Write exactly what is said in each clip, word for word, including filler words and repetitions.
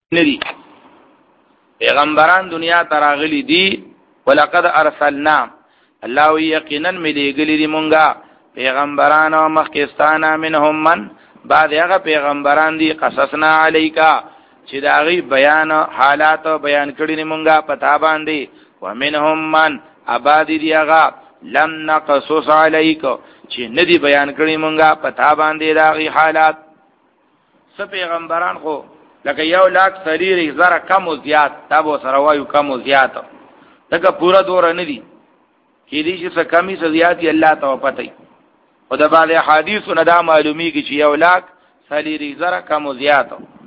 ندي پیغمبران دنیا تراغلی دی ولقد ارسلنا الله یقینا ملګری دی مونږه پیغمبران او مخکستانه منهم من بعد هغه پیغمبران دی قصصنا علیکا چې داغي بیان حالات بیان کړی دی مونږه پتا باندې ومنهم من ابادی دی هغه لم نقصص علیک چې ندی بیان کړی مونږه پتا باندې داغي حالات. س پیغمبران خو لکه یو لاک سریر زره کم او زیات تابو سره وایو کم او زیات لکه پورا دور نه دی کې دي چې څه کمی څه زیات الله ته پته ای او د بعض حدیثو نه دا معلومی کی چې یو لاک سریر زره کم او زیات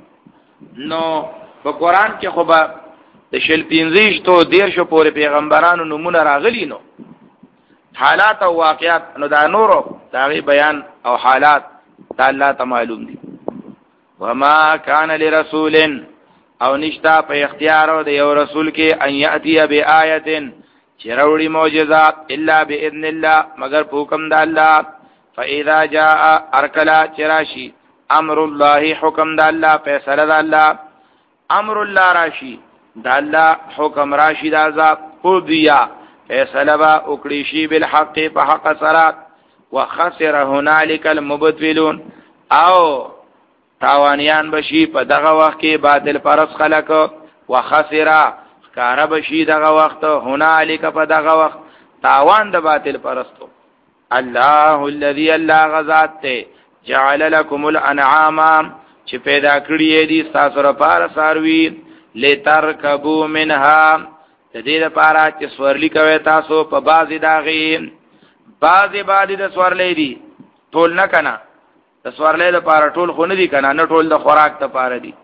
نو په قران کې خو به د شل پینځیش تو دیر شو پورې پیغمبرانو نمونه راغلی نو حالات او واقعات نو دا نورو دا بیان او حالات دا الله ته معلوم دي. وما كان لرسول او نشتا په اختیار د یو رسول کې ان یاتی بیاایه چروړي معجزات الا باذن الله مگر په حکم د الله. فاذا جاء ارکلا چراشی امر الله حکم د الله فیصله د الله امر الله راشی د الله حکم راشی د عذاب او بیا فیصله با وکړي شی بالحق په حق سره وخسر هنالك المبطلون او تاوانیان بشي په دغه وخت کې باطل پرس خلق وخسر کار بشي دغه وخت هنالک په دغه وخت تاوان د باطل پرستو. الله الذي الله غزاد ته جعل لكم الانعام چې پیدا کړی دي تاسو لپاره ساروي لترکبوا منها د دې لپاره چې سورلی کوي تاسو په بازي داغي بازي بازي د سورلې دي ټول نه کنه د سوارلې لپاره ټول خو نه دي کنه نه ټول د خوراک لپاره دي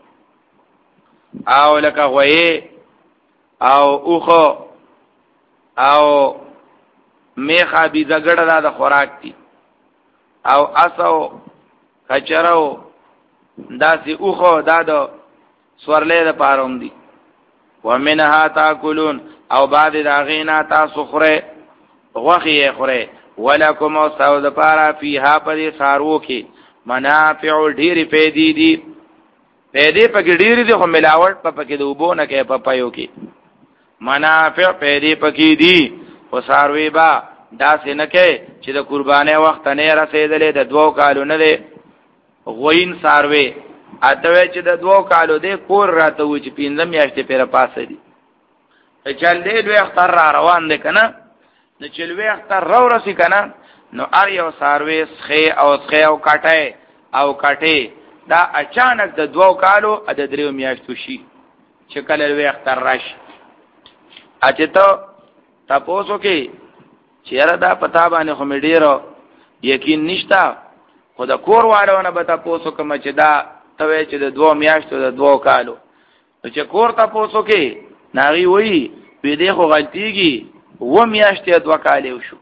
او لکه غوي او اوخو او میخه بي زګړه د خوراک دي او اسو کچرو داسي اوخو دا د سوارلې لپاره هم دي. ومنها تاكلون او بعد داغینا تاسو خره غوخي خره ولکم او ساو د پاره فيها پر سارو کې منافع ډیر پیدې دي پیدې پکې ډیر دي خو ملاوت په پکې د وبونه کې په پيو کې منافع پیدې پکې دي او ساروي با داسې نه کې چې د قربانې وخت نه رسیدلې د دوو کالو نه دي غوین ساروي اته چې د دوو کالو دي کور راته و چې پینځم میاشتې پیر پاسه دي چل دې دوی اختر را روان دي کنه نو چلوي اختر رو رسی کنه نو ار یو ساروي سخه او سخه او کټه او کټه دا اچانک د دوو کالو د دریو میاشتو شي چې کله لوي اختر راشي اته ته تاسو کې چیرې دا پتا باندې خو مې ډیرو یقین نشتا خو دا کور والونه به تاسو کوم چې دا توې چې د دوو میاشتو د دوو کالو چې کور تاسو کې ناغي وې به دې خو غلطيږي و میاشتې دوه کالې وشو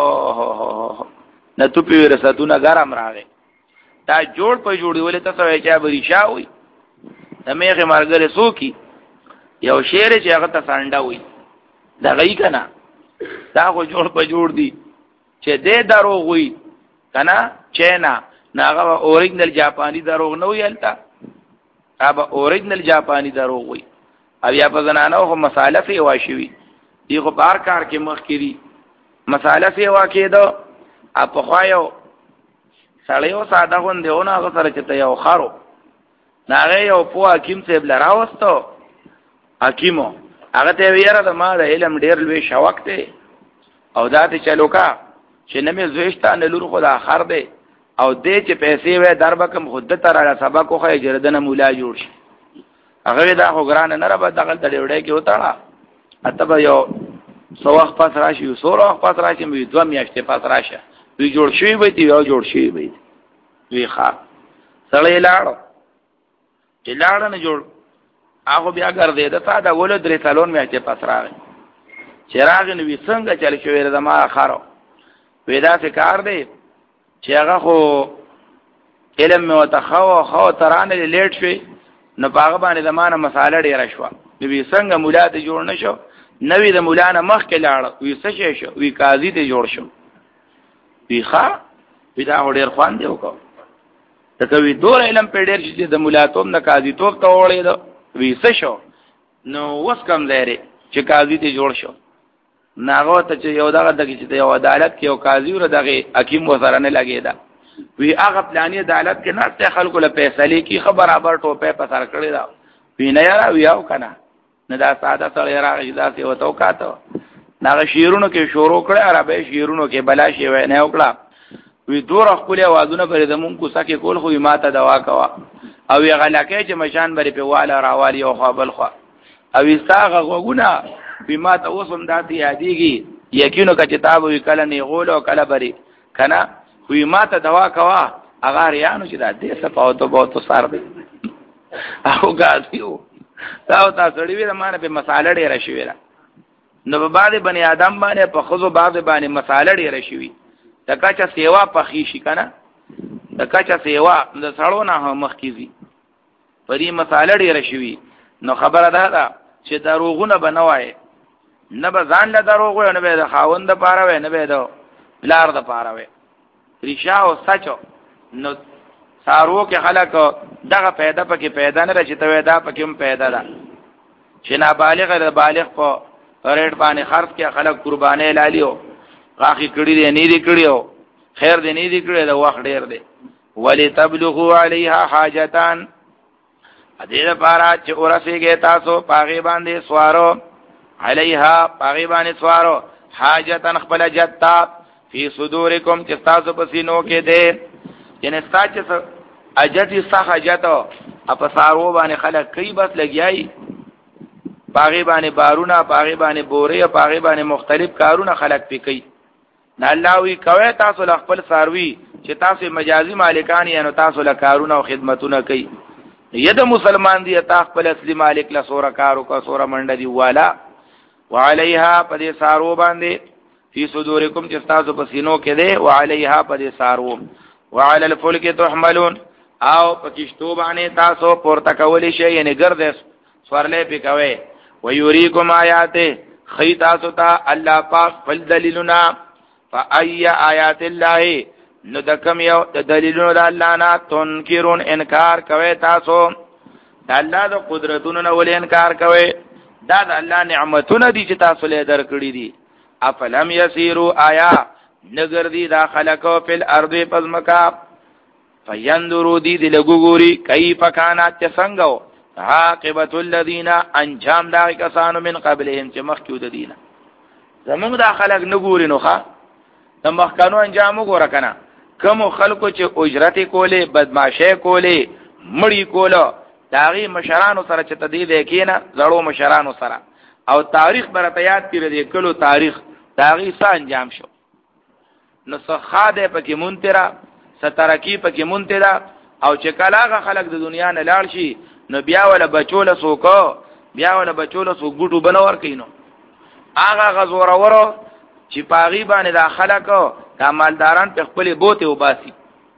او نه تو په رساتونه ګرام راغی دا جوړ په جوړي ولې تاسو یې چا بری شاوي د میغه مرګره سوکي یو شعر چې هغه ته سانډا وي دا غي کنه دا خو جوړ په جوړ دی چې دې دروغ وي کنه چینا ناغه اوریجنل جاپانی دروغ نه وي التا ابا اوریجنل جاپانی دروغ وي او یا په زنانو خو مساله فی واشوي دی خو بار کار کې مخ کړي مساله فی واکې دو اپ خوایو سړیو ساده غوندهونه هغه سره چې یو خارو ناغه یو په حکیم صاحب لراوستو حکیمو هغه ته ویره د ما د علم ډیر لوی شوق دی او ذات چلوکا چې نه مې زوښتا نه لور خو د اخر دی او دې چې پیسې وې دربکم خود ته را سبق خو جردنه مولا جوړ شي هغه دا خو ګران نه را به دغه تړوړې کې وتاړه اتبه یو سو وخت پاس راشي یو سو وخت پاس راشي مې دوه میاشتې پاس راشه وی جوړ شي وي دی یو جوړ شي وي وی ښا سړی لاړو چې لاړ نه جوړ هغه بیا ګرځي دا ساده ولې درې سالون میاشتې پاس راغی چراغ نو وی څنګه چل شوې د ما خارو ودا څه کار دی چې هغه خو علم مې وتخو خو ترانه لیټ شي نو هغه باندې زمانه مساله ډیره شو وی څنګه مولا ته جوړ نشو نوې د مولانا مخ کې لاړ وی څه شي شو وی قاضي ته جوړ شو وی ښا ودا ډیر خوان دی وکړه ته کوي دور علم په ډیر چې د مولاتوم نه قاضي توپ ته وړې دو وی څه شو نو وس کم لري چې قاضي ته جوړ شو ناغه ته چې یو دغه دغه چې یو عدالت کې یو قاضي ور دغه حکیم وسره نه لګیدا وی هغه پلاني عدالت کې نه خلکو له فیصله کی خبر برابر ټوپه په سر کړی دا وی نه یاره ویاو کنه نه دا ساده سره راغی دا څه وته وکاته ناغه شیرونو کې شروع کړه عربی شیرونو کې بلا شی نه وکړه وی دور خپل आवाजونه پرې زمون کو سکه کول خو ماته دوا کوا او یې غلکه چې مشان بری په والا راوالی او خپل خو او استاغه غوګونه بما ته اوسم داتې یادېږي یقینو کا کتاب وی کله نه غول او کله بری کنه وی ماته دوا کوا هغه ریانو چې دا دې صفاو ته بہت سار دی او غاځیو دا او تاسو لري ویره مانه په مساله ډیره شوی را نو په بعد بنی آدم باندې په خزو بعد باندې مساله ډیره شوی دکا چا سیوا پخې شي کنه دکا چا سیوا د سړو نه مخ کیږي پرې مساله ډیره شوی نو خبره ده دا چې دروغونه بنوای نه به ځان له دروغ نه به د خاوند پاره وای نه به د بلار د پاره وای ریشا او سچو نو سارو کې خلک دغه پیدا پکې پیدا نه رچته وای دا پکې هم پیدا ده چې نابالغ د بالغ په ریټ باندې خرڅ کې خلک قربانې لالیو غاخي کړي دي نه دي کړیو خیر دي نه دي کړی دا وخت ډیر دی ولی تبلغوا علیها حاجتان ا دې لپاره چې ورسېږي تاسو پاغي باندې سوارو علیها پاغي باندې سوارو حاجتن خپل جتا فی صدورکم چې تاسو په سینو کې دي یعنی تاسو اجتی صح حاجتو اپ سارو باندې خلک کوي بس لګیای پاغي باندې بارونه پاغي باندې بورې پاغي باندې مختلف کارونه خلک پې کوي نه الله وی کوي تاسو ل خپل ساروي چې تاسو مجازي مالکان یې نو تاسو له کارونه او خدمتونه کوي ید مسلمان دی تا خپل اصلي مالک له سوره کارو کا سوره منډه دی والا وعليها پدې سارو باندې فی صدورکم چې تاسو په سینو کې دی وعليها پدې سارو وعلى الفلك تحملون او پکشتو باندې تاسو پورته کولی شي یعنی ګرځ سوارلې پې کوي ويريكم آیاته خی تاسو ته الله پاک فل دلیلنا فای آیات الله نو دکم یو دلیلونو د الله نه تنکرون انکار کوي تاسو د الله د قدرتونو نه ول انکار کوي دا د الله نعمتونه دي چې تاسو له درکړي دي افلم یسیروا آیا نګر دي داخله کو فل ارض پزمکا فینظروا دي لګوري کیف کانت څنګه عاقبت الذين انجام دا کسانو من قبلهم چې مخکې د دینه زموږ دا خلک نګوري نو ښا د مخکانو انجام وګوره کنه کوم خلکو چې اجرت کوله بدمعشه کوله مړی کوله داغي مشرانو سره چې تدید کینه زړو مشرانو سره او تاریخ برته یاد کړی دی کلو تاریخ داغي څه انجام شو نو څخاده پکې مونترا سترکی پکې مونترا او چې کلاغه خلک د دنیا نه لاړ شي نو بیا ولا بچوله سوکو بیا ولا بچوله سو ګټو بنور کینو هغه غزور ورو چې پاغي باندې د خلکو کمالداران په خپل بوته وباسي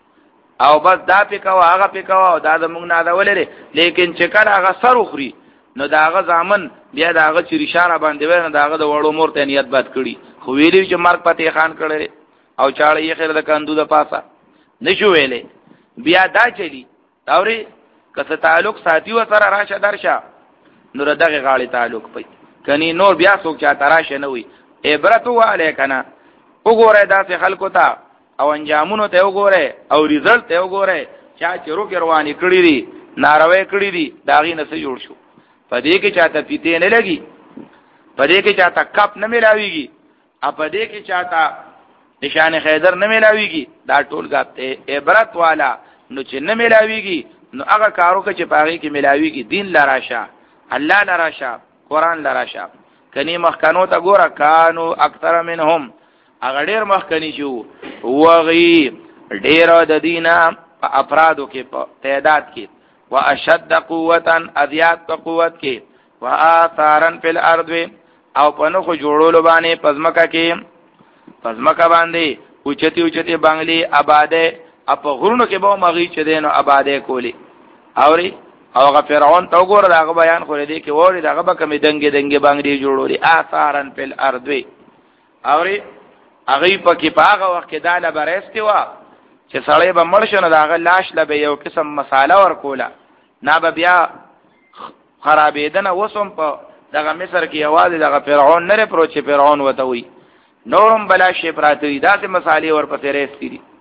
او بس دا پکاو هغه پکاو دا د موږ نه دا ولري لیکن چې کله هغه سر وخري نو دا هغه ځامن بیا دا هغه چې ریشاره باندې ونه دا هغه د وړو مور ته نیت بد کړي خو ویلی چې مرګ پته خان کړي او چاړه یې خیر د کاندو د پاسه نشو ویلې بیا دا چلی اوري کته تعلق ساتي و سره راشه درشه نور دغه غاړي تعلق پي کني نور بیا څوک چا تراشه نه وي عبرت واله کنه وګوره داسې خلکو ته او انجامونو ته وګوره او ریزلټ ته وګوره چا چې روک رواني کړی دي ناروي کړی دي داغي نه څه جوړ شو پدې کې چاته پیته نه لګي پدې کې چاته کپ نه ملاويږي ا پدې کې چاته نشان خیدر نه ملاويږي دا ټول غاته عبرت والا نو چې نه ملاويږي نو هغه کارو کې چې پاغي کې ملاويږي دین لراشه الله لراشه قران لراشه کني مخکانو ته ګوره کانو اکثر منهم هغه ډیر مخکنی شو وغي ډیر د دینه افرادو کې په تعداد کې واشد قوتا ازيات په قوت کې واثارا فی الارض او په نو جوړولو باندې پزمکه کې پزمکه باندې اوچتی اوچتی بنگلي آباده اپ غرونو کې به مغي چې دینو آباده کولی اوري او هغه فرعون تو ګور داغه بیان خو دې کې ووري داغه به کمی دنګي دنګي بنگلي جوړولي اثارا فی الارض اوري هغه په کې پاغه وخت کې داله برېستي وا چې سړی به مړ شنه داغه لاش لبه یو قسم مساله ور کوله نه به بیا خرابېدنه وسوم په دغه مصر کې आवाज دغه فرعون نه پروت چې فرعون وته وي نورم بلا شي پراته داسې مصالې ورپسې رېستې دي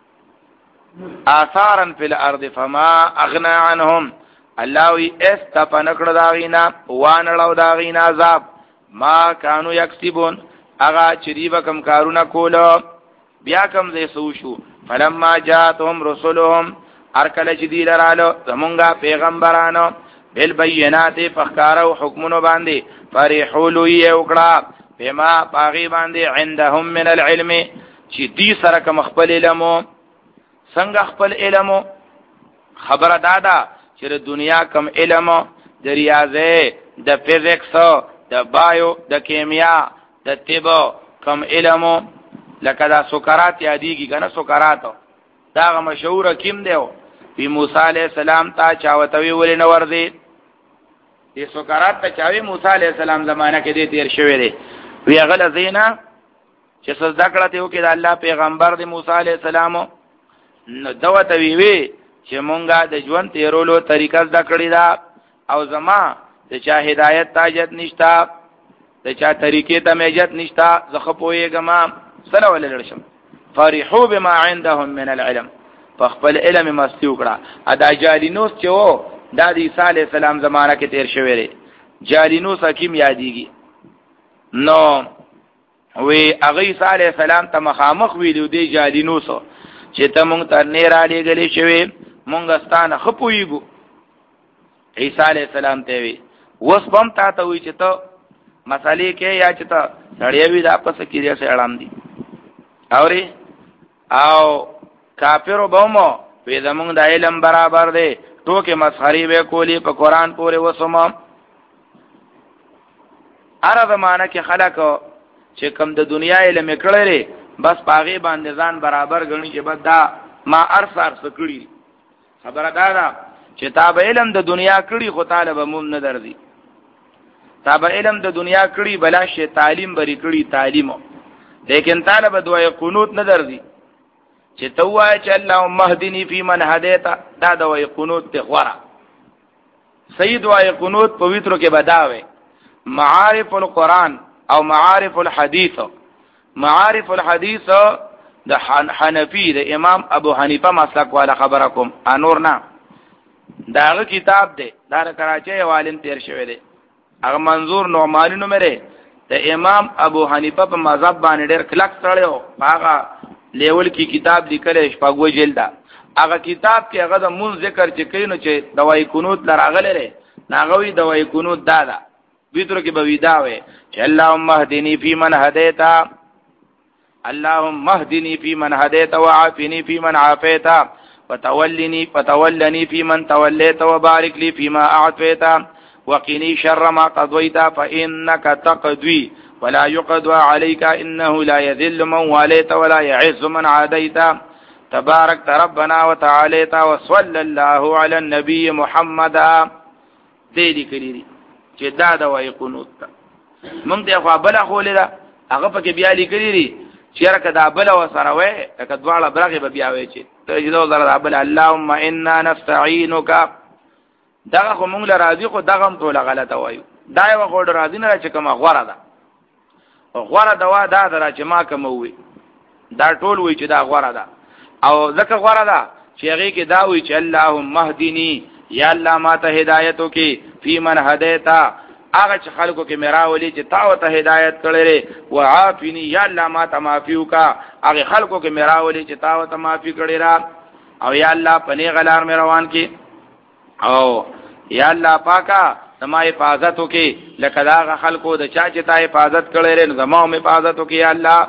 آثارا فی الارض فما اغنى عنهم الله وی استفنکړه داغینا وانړو داغینا عذاب ما كانوا یکسبون اغا چې دی وکم کارونه کولو بیا کم زې سو شو فلما جاءتهم رسلهم ارکل چې دی لرالو زمونږه پیغمبرانو بالبينات فخارو حکمونو باندې فرحولو یوکړه بما باغی باندې عندهم من العلم چې دی سره کوم خپل علمو څنګه خپل علمو خبره دادا چې د دنیا کم علمو د ریاضه د فزیکس د بایو د کیمیا د طب کم علمو لکه دا سکرات یادېږي کنه سکرات دا مشهور کیم دیو پی موسی علیہ السلام تا چاوتوی ولې نو ورځي دې سکرات ته چاوي موسی علیہ السلام زمانہ کې دې تیر شوی دی وی غل زینا چې سجدا کړه ته وکړه الله پیغمبر دی موسی علیہ السلام نو دوته وی وی چې مونږه د ژوند تیرولو طریقه زده کړی دا او زما د چا هدایت تاجت نشتا د چا طریقې ته میجت نشتا زخه پویګما صلی الله علیه وسلم فرحوا بما عندهم من العلم فخپل علم مستی وکړه ادا جالینوس چې وو د عیسی علی السلام زمانہ کې تیر شوی دی جالینوس حکیم یادېږي نو وی هغه عیسی علی السلام ته مخامخ ویلو دی جالینوس چې ته مونږ ته نه را لېږلې شوی مونږ ستانه خپويګو عیسی علی السلام ته وی وس بم تا ته وی چې ته مسالې کې یا چې ته سړی وی دا پس کېږي سه اړم دي اوري او کافرو بومو وی زمونږ د علم برابر دی ټوکې مسخري به کولی په قران پورې وسوم اره زمانہ کې خلک چې کم د دنیا علم کړی بس پاغي باندې ځان برابر غني چې بد دا ما ارثار سکړي خبره دا ده چې تاب علم د دنیا کړي خو طالب موم نه درځي تاب علم د دنیا کړي بلا شي تعلیم بری کړي تعلیمو لیکن طالب دوی قنوت نه درځي چې توای چې اللهم اهدنی فی من هدیت دا دوی قنوت ته غورا سید وای قنوت پویترو کې بداوي معارف القرآن او معارف الحديث معارف الحديث د حنفی د امام ابو حنیفه مسلک والا خبرکم انور نه داغه کتاب دی دا کراچۍ والین تیر شوی دی هغه منظور نعمانی نومره د امام ابو حنیفه په مذهب باندې ډېر کلک تړیو هغه لیول کی کتاب لیکل شپږو جلدا هغه کتاب کې هغه د مون ذکر چې کینو چې دوای قنوت لراغله لري ناغوي دوای قنوت دادا بیتر کې بویداوي چې اللهم اهدنی فی من هدیت اللهم اهدنی فی من هدیت وعافنی فی من عافیت وتولنی فتولنی فی من تولیت وبارک لی فيما اعطیت وقنی شر ما قضیت فانك تقضی ولا يقضى عليك انه لا يذل من واليت ولا يعز من عاديت تبارك ربنا وتعاليت وصلى الله على النبي محمد دې دې کړی چې دا د وای قنوت مونږ ته خو بل خو لیدا هغه پکې بیا لیکلی چې راکه دا بل وسره وای که دواړه برغه به بیا وای چې ته دې زره دا بل اللهم انا نستعينك دا خو مونږ له راضي خو دغه هم ټول غلطه وایو دا یو غوډ راضي نه چې کومه غوړه ده غوړه دوا دا درا چې ما کوم وي دا ټول وی چې دا غوړه ده او ځکه غوړه ده چې هغه کې دا وی چې اللهم اهدنی یا الله ما ته هدایت وکي فی من هدیتا هغه چې خلکو کې میراولي چې تاو ته هدایت کړي او عافنی یا الله ما ته معفو کا هغه خلکو کې میراولي چې تاو ته معافي کړي را او یا الله پنی غلار مې روان کې او یا الله پاکا زما حفاظت وکي لکه دا خلکو د چا چې تا حفاظت کړي رې زما هم حفاظت وکي یا الله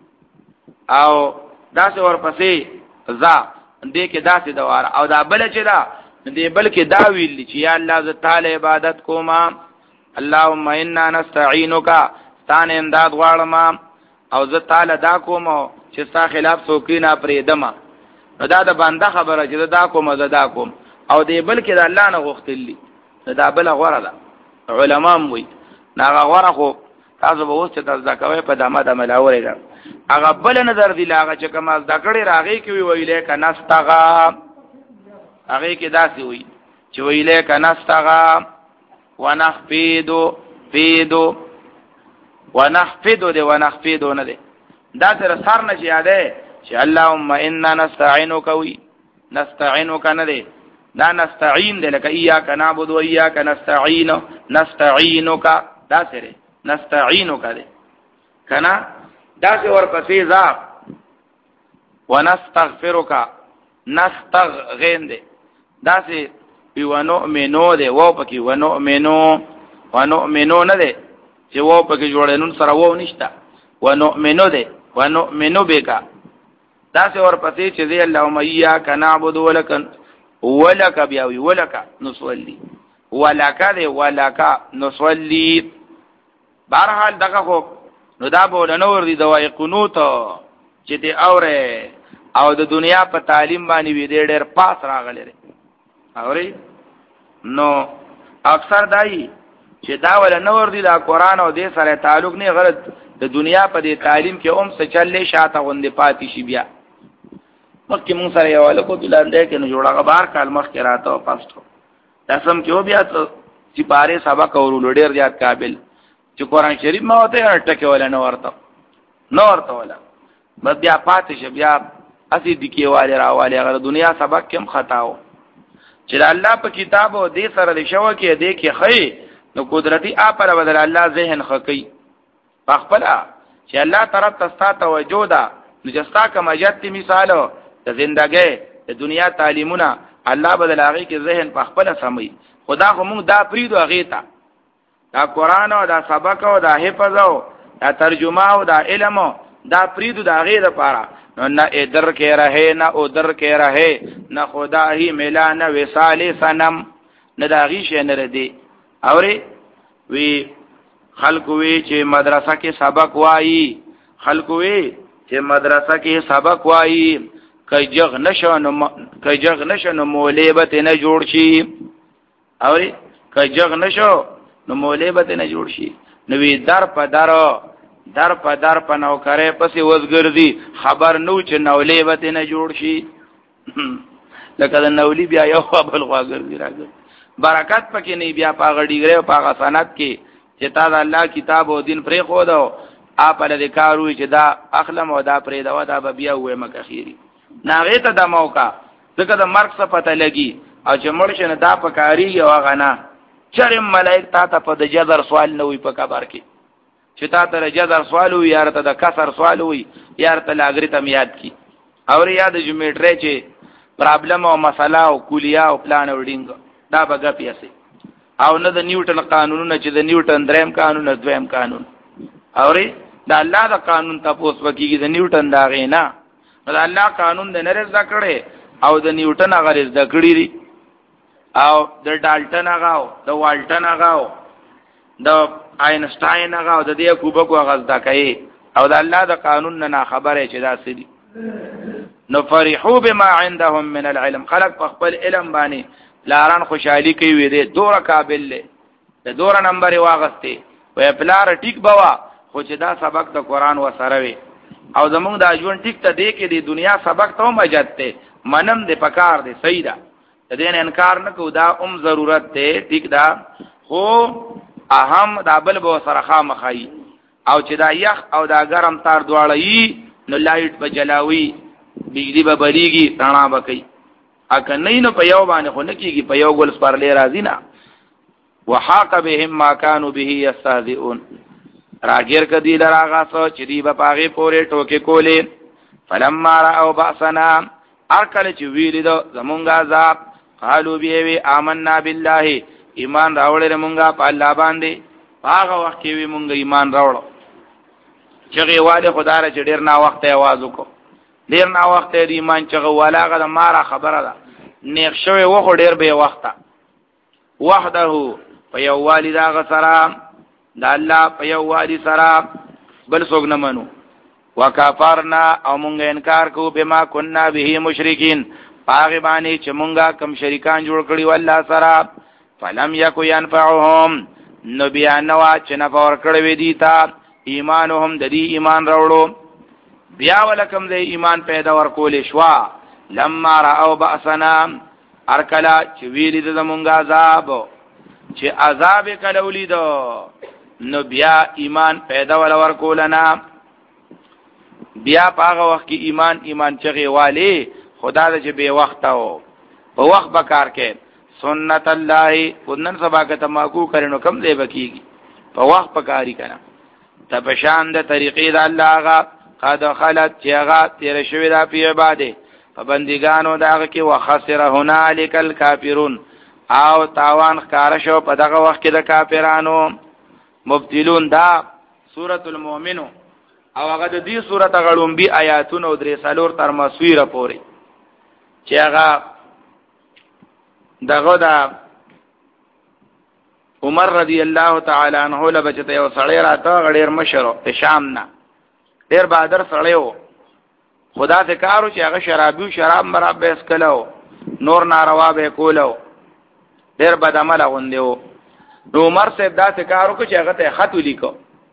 او داسې ورپسې ځا دې کې داسې دوار او دا بل چې دا دې بلکې دا ویل چې یا الله ز تعالی عبادت کوما اللهم انا نستعينك ستان امداد غواړم او ز تعالی دا کوم چې ستا خلاف سوکینا پرې دما دا د بنده خبره چې دا کوم زدا کوم او دې بلکې د الله نه غوښتلی دا بل غوړه ده علما وي ناغه غوړه خو تاسو به اوس چې تاسو دا کوي په دمه د ملاوري ده هغه بل نظر دی لاغه چې کوم از دا کړي راغی کې ویلې ک نستغا هغه کې داسي وي چې ویلې ک نستغا ونخفض فیدو ونخفض دے ونخفض نه دے دا سره سر نه یاده چې اللهم انا نستعينك وی نستعينك نه دے دا نستعين دے لکه اياک نعبد و اياک نستعين نستعينك دا سره نستعينك دے کنا دا سره ورپسې ذا ونستغفرك نستغفر دے دا سره ونؤمنو دے وو پکې ونؤمنو ونؤمنو نه دے چې وو پکې جوړنون سره وو نشتا ونؤمنو دے ونؤمنو بکا دا سه ورپسې چې دی اللهم اياک نعبد ولک ولک بیا وی ولک نصلي ولک دے ولک نصلي بهرحال دغه خو نو دا به نور دی دوای قنوت چې ته اوره او د دنیا په تعلیم باندې وی ډېر پاس راغلی اوري نو اکثر دای چې دا ول نور دی دا قران او دې سره تعلق نه غرض د دنیا په دې تعلیم کې اوم څه چلې شاته غوندې پاتې شي بیا مکه مون سره یو له کو دلاندې کې نو جوړه بار کال مخ کې راته او پاستو داسم کې و بیا چې پاره سبق اورول ډېر زیات قابل چې قران شریف ما وته ټکه ولا نه ورته نو ورته ولا بس بیا پاتې شه بیا اسی دکی والے راواله غره دنیا سبق کم خطاو چې الله په کتاب او دې سره د شو کې دې کې خې نو قدرتي اپر بدل الله ذهن خکې پخپلا چې الله طرف تستا توجه ده نو جستا کما جت مثالو د زندګۍ د دنیا تعلیمونه الله بدل هغه کې ذهن پخپلا سمي خدا خو موږ دا پریدو هغه ته دا قران او دا سبق او دا حفظ او دا ترجمه او دا علم دا پریدو دا هغه لپاره نو نه ادر کې رہے نه ادر کې رہے نه خدا هی ملا نه وصال سنم نه دا غي شي نه ردي اوري وی خلق وی چې مدرسه کې سبق وایي خلق وی چې مدرسه کې سبق وایي کجغ نشو نو کجغ نشو نو مولبت نه جوړ شي اوري کجغ نشو نو مولبت نه جوړ شي نو وی در په در در په در په نو کرے پسې وزګردي خبر نو چې نولې وته نه جوړ شي لکه د نولې بیا یو خپل غواګردي راځي برکت پکې نه بیا پاغه ډیګره او پاغه سند کې چې تا د الله کتاب او دین پرې خو دا اپ له کارو چې دا اخلم او دا پرې دا دا بیا وې مکه خيري ناغه ته د موقع ځکه د مرګ څخه پته لګي او چې مړ شنه دا پکاري او غنا چرم ملائک تا ته په د جذر سوال نه وي په کبر کې چې تا ته جذر سوال وي یا ته د کسر سوال وي یا ته لاګریتم یاد کی او یاد جومیټری چې پرابلم او مسله او کلیه او پلان او ډینګ دا بغا پیاسي او نه د نیوټن قانونونه چې د نیوټن دریم قانون دویم قانون اوري دا الله د قانون تاسو وکیږي د نیوټن دا غینا دا الله قانون د نرز دکړي او د نیوټن هغه د کړي او د ډالټن هغه د والټن هغه د آینسټاین هغه د دې کوبکو هغه ځکه کوي او د الله د قانون نه خبره چې دا سړي نو فرحو بما عندهم من العلم خلق په خپل علم باندې لاران خوشحالي کوي وي دي دوره قابل له د دوره نمبر واغسته وې پلار ټیک بوا خو چې دا سبق د قران و سره وي او زمونږ د ژوند ټیک ته دی کې د دنیا سبق ته مجدته منم د پکار دی صحیح ده د دې انکار نه کو دا ام ضرورت دی ټیک دا خو اهم دا بل به سره خامخای او چې دا یخ او دا ګرم تار دواړی نو لایټ به جلاوي بجلی به بلیږي رڼا به کوي اګه نه نو په یو باندې خو نکیږي په یو ګل سپارلې راځي نه وحاق بهم ما كانوا به يستهزئون راګر کدی لراغه سو چې دی په پاغه پورې ټوکې کولې فلما راو باسنا ارکل چې ویل دو زمونږه عذاب قالو بیوی آمنا بالله ایمان راوړل مونږه په الله باندې هغه وخت کې وی مونږ ایمان راوړو چې واده خدای را چې ډیر نا وخت आवाज وکړو ډیر نا وخت دی ایمان چې ولاغه د مارا خبره ده نیک شوی و ډیر به وخته وحده په یو والد هغه سره د الله په یو والد سره بل څوک نه منو وکفرنا او مونږ انکار کو بما كنا به مشرکین هغه باندې چې مونږه کم شریکان جوړ کړی والله سره فلم یکو ينفعهم نو بیا نو چې نه فور کړی وی دي تا ایمانهم د دې ایمان راوړو بیا ولکم دې ایمان پیدا ورکول شوا لما راو باسنا ارکلا چې ویل دې زمونږه عذاب چې عذاب کلولی دو نو بیا ایمان پیدا ول ورکولنا بیا پاغه وخت کې ایمان ایمان چغي والی خدا دې چې به وخت او په وخت بکار کې سنت الله ونن سبا که تماکو کرنو کم دی بکیږي په وخت پکاري کنه تبشان د طریقې د الله غا قد خلت چې هغه تیر شوی دا په عبادت په بندګانو داغه کې وخسر هنالک الکافرون او تاوان ښکار شو په دغه وخت کې د کافرانو مبتلون دا سورۃ المؤمن او هغه د دې سورۃ غړومبي آیاتونو درې سالور تر مسویره پوري چې هغه دغه دا عمر رضی الله تعالی عنہ له بچته یو سړی راته غړیر مشرو په شام نه ډیر بہادر سړی وو خدا ته کارو چې هغه شرابي شراب مراب بیس کلو نور ناروا به کولو ډیر بد عمل غوندیو نو عمر صاحب دا ته کارو چې هغه ته خط ولیکو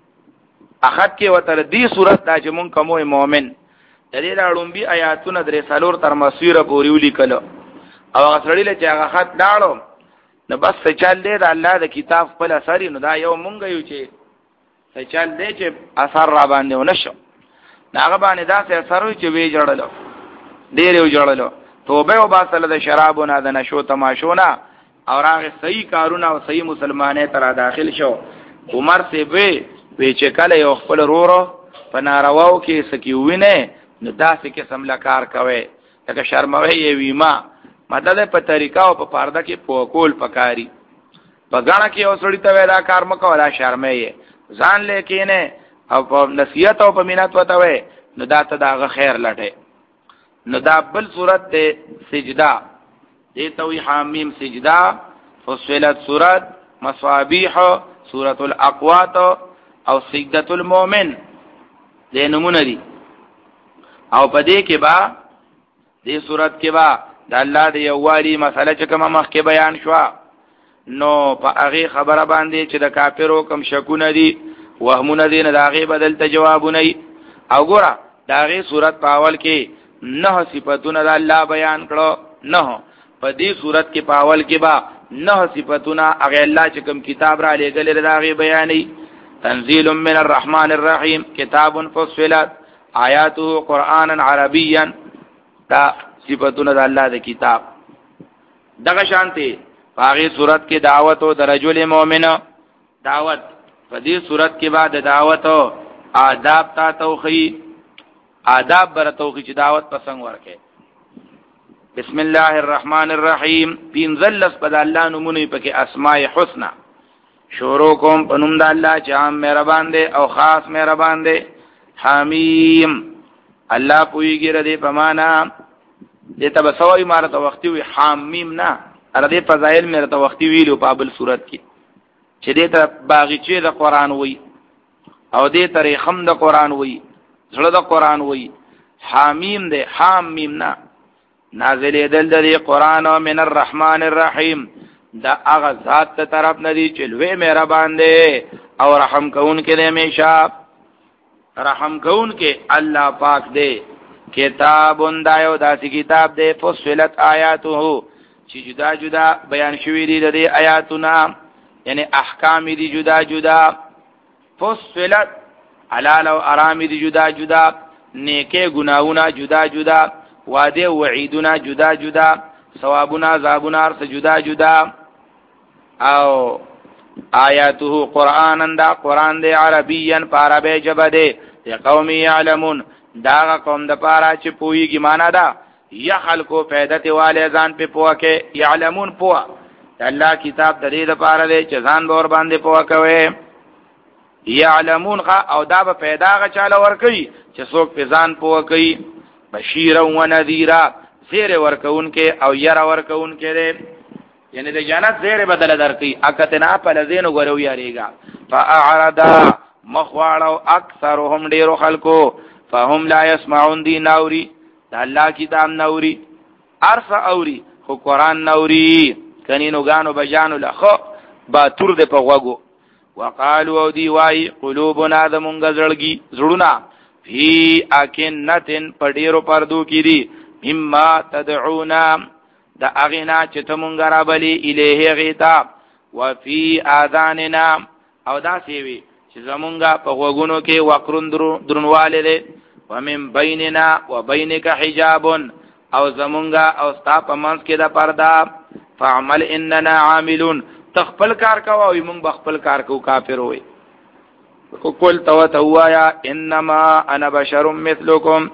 اخط کې وتر دی صورت دا چې مونږ کومه مؤمن د دې راړومبي آیاتونه درې سالور تر مسیره پورې ولیکلو او هغه سړی چې هغه خط داړو نو بس څه چل دی د الله د کتاب خپل اثر نو دا یو مونږ یو چې څه چل دی چې اثر را باندې ونشو هغه باندې دا څه اثر وي چې وی جوړلو ډیر یو جوړلو توبه او باسل د شرابونه د نشو تماشونه او هغه صحیح کارونه او صحیح مسلمانې تر داخل شو عمر سی وی وی چې کله یو خپل رورو په نارواو کې سکیوینه نو داسې قسم لکار کوي لکه شرموي یې ویما مدد په طریقه او په پرده کې پوکول پکاري په غاڼه کې اوسړی ته ودا کار مکو ولا شرمې ځان لیکینه او په نصیحت او په مینت وته وي نو دا ته دا خیر لټه نو دا بل صورت ته سجدا دې توي حامیم سجدا فصلت صورت مصابيح سورۃ الاقوات او سجدۃ المؤمن دې نمونه دي او په دې کې با دې صورت کې با د الله د یووالي مسله چې کومه مخکې بیان شو نو په هغه خبره باندې چې د کافرو کوم شکونه دي وهمونه دي نه د هغه بدل ته جوابونه او ګوره د هغه صورت په اول کې نه صفاتونه د الله بیان کړو نه په دې صورت کې په اول کې با نه صفاتونه هغه الله چې کوم کتاب را لېږل د هغه بیانې تنزيل من الرحمن الرحيم كتاب فصلت آیاته قرانا عربيا تا صفاتونه د الله د کتاب دغه شانتي هغه صورت کې دعوت او د رجل مؤمن دعوت په دې صورت کې بعد دعوت او آداب تا توخی آداب بر توخی چې دعوت پسنګ ورکه بسم الله الرحمن الرحیم بینزلس په الله نمونه پکې اسماء الحسنا شروع کوم په نوم د الله چې عام مهربان دی او خاص مهربان دی حمیم الله پویږي ردی په معنا دې تبسوي مارته وختي وي حمیم نه ار دې فضایل مې ته وختي ویلو په بل صورت کې چې دې ته باغچې د قران وي او دې ته خم د قران وي زړه د قران وي حمیم دې حمیم نه نازل دل دې قران او من الرحمن الرحیم دا هغه ذات ته طرف ندي چې لوی مهربان دی او رحم کون کې دې همیشه رحم کون کې الله پاک دی کتاب اندایو داسې کتاب دی فصلت آیاته چې جدا جدا بیان شوی دي د دې آیاتونه یعنی احکام دي جدا جدا فصلت حلال او حرام دي جدا جدا نیکه ګناونه جدا جدا وعده وعیدونه جدا جدا ثوابونه عذابونه ارس جدا جدا او آیاته قرآن دا قرآن دی عربیاً پارابه جبده دی قومی یعلمون دا قوم د پارا چې پویږي معنا دا یا خلکو فائدت والے ځان په پوکه یعلمون پوا الله کتاب د دې د پارا دی چې ځان باور باندې پوا کوي یعلمون او دا به پیدا غ چاله ور کوي چې څوک په ځان پوا کوي بشیر و نذیر زیر ورکون کې او ير ورکون کې دی یعنی د جنت زیر بدل درکې اکتنا په لذین غورو یریګا فاعرض مخواړو اکثرهم ډیرو خلکو فهم لا يسمعون دي نوري دا الله کتاب نوري ارس اوري خو قران نوري کنينو غانو بجانو لخو با تور د پغوغو وقالو دی وای قلوبنا د مونږ زړګي زړونه فی اکنتن پډیرو پردو کی دي مما تدعونا دا اغینا چې ته مونږ را بلی الیه غیتا وفي آذاننا او دا سیوی چې زمونږه په غوګونو کې وقرن درنواله ده ومن بیننا وبینک حجاب او زمونږه او ستا په منځ کې د پردا فعمل اننا عاملون تخپل کار کوو او موږ بخپل کار کوو کافر وي قل تو توایا انما انا بشر مثلکم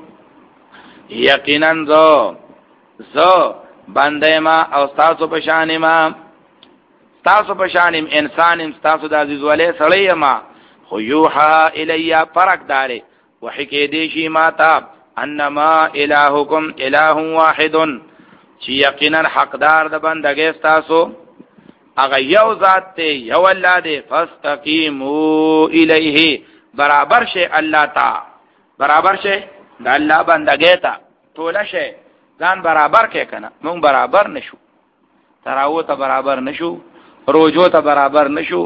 یقینا ذو ذو بنده ما او تاسو په شان ما تاسو په شان انسان تاسو د عزیز ولې سړی ما خو یوحا الیا فرق داره وحکی دیشی ما تا انما الہکم الہ واحد چې یقینا حقدار د بندګۍ تاسو هغه یو ذات ته یو الله دې فاستقیموا الیه برابر شي الله تا برابر شي د الله بندګۍ ته ټول شي ځان برابر کې کنه مونږ برابر نشو تراو ته برابر نشو روزو ته برابر نشو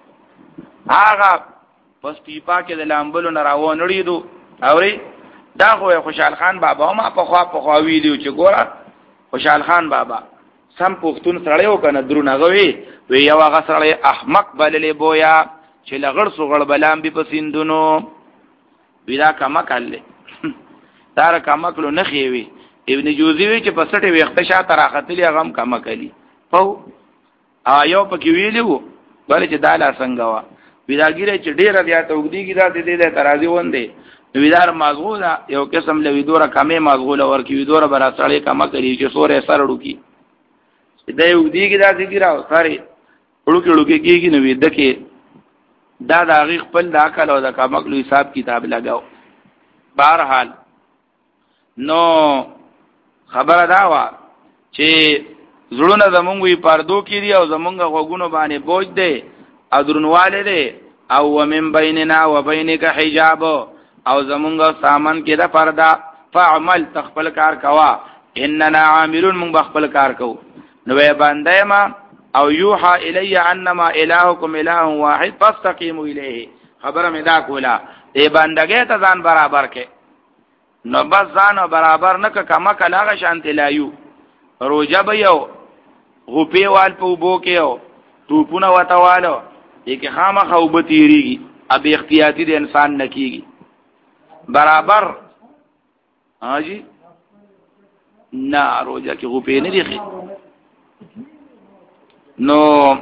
هغه پس پیپا کې د لامبلو نه راو نړیدو اوري دا خو خوشحال خان بابا ما په خوا په خوا ویلو چې ګوره خوشحال خان بابا سم پښتون سړیو کنه درونه غوي وی یو هغه سړی احمق بللې بویا چې لغړ سوغړ بلام به پسیندونو ویدا کما کړل تار کما کړو نه خېوي ابن جوزی وی چې په سټي وخت شاته راختلی غم کما کړي پاو آیو پکې ویلو بل چې دالا څنګه وا ویداګیره چې ډیره بیا ته وګدیږي دا دې دې ترازی وندې ویدار مازغوله یو قسم له ویدوره کمه مازغوله ورکی ویدوره برا سړی کما کوي چې سورې سرړو کی دې وګدیږي دا دې راو ساري وړوکی وړوکی کېږي نو وید کې دا د هغه خپل د عقل او د کمکلو حساب کتاب لگاو بهرحال نو خبره دا وا چې زړونه زمونږ په پردو کې دي او زمونږ غوګونو باندې بوج دي ادرنواله دي او ومن بیننا وبینک حجاب او زمونږ سامان کې دا پردا فعمل تخپل کار کوا اننا عاملون من بخپل کار کو نو باندې ما او یوحا الی انما الہکم الہ واحد فاستقیموا الیه خبره مې دا کوله دې بندګۍ ته ځان برابر کې نو بس ځان برابر نه ک کما کلاغه شانت لایو روجه به یو غپی وال په وبو کې یو ټوپونه وتاوالو یک خامخ او بتیریږي اب اختیاتی د انسان نکیږي برابر هاجی نا روجه کې غپی نه دی نو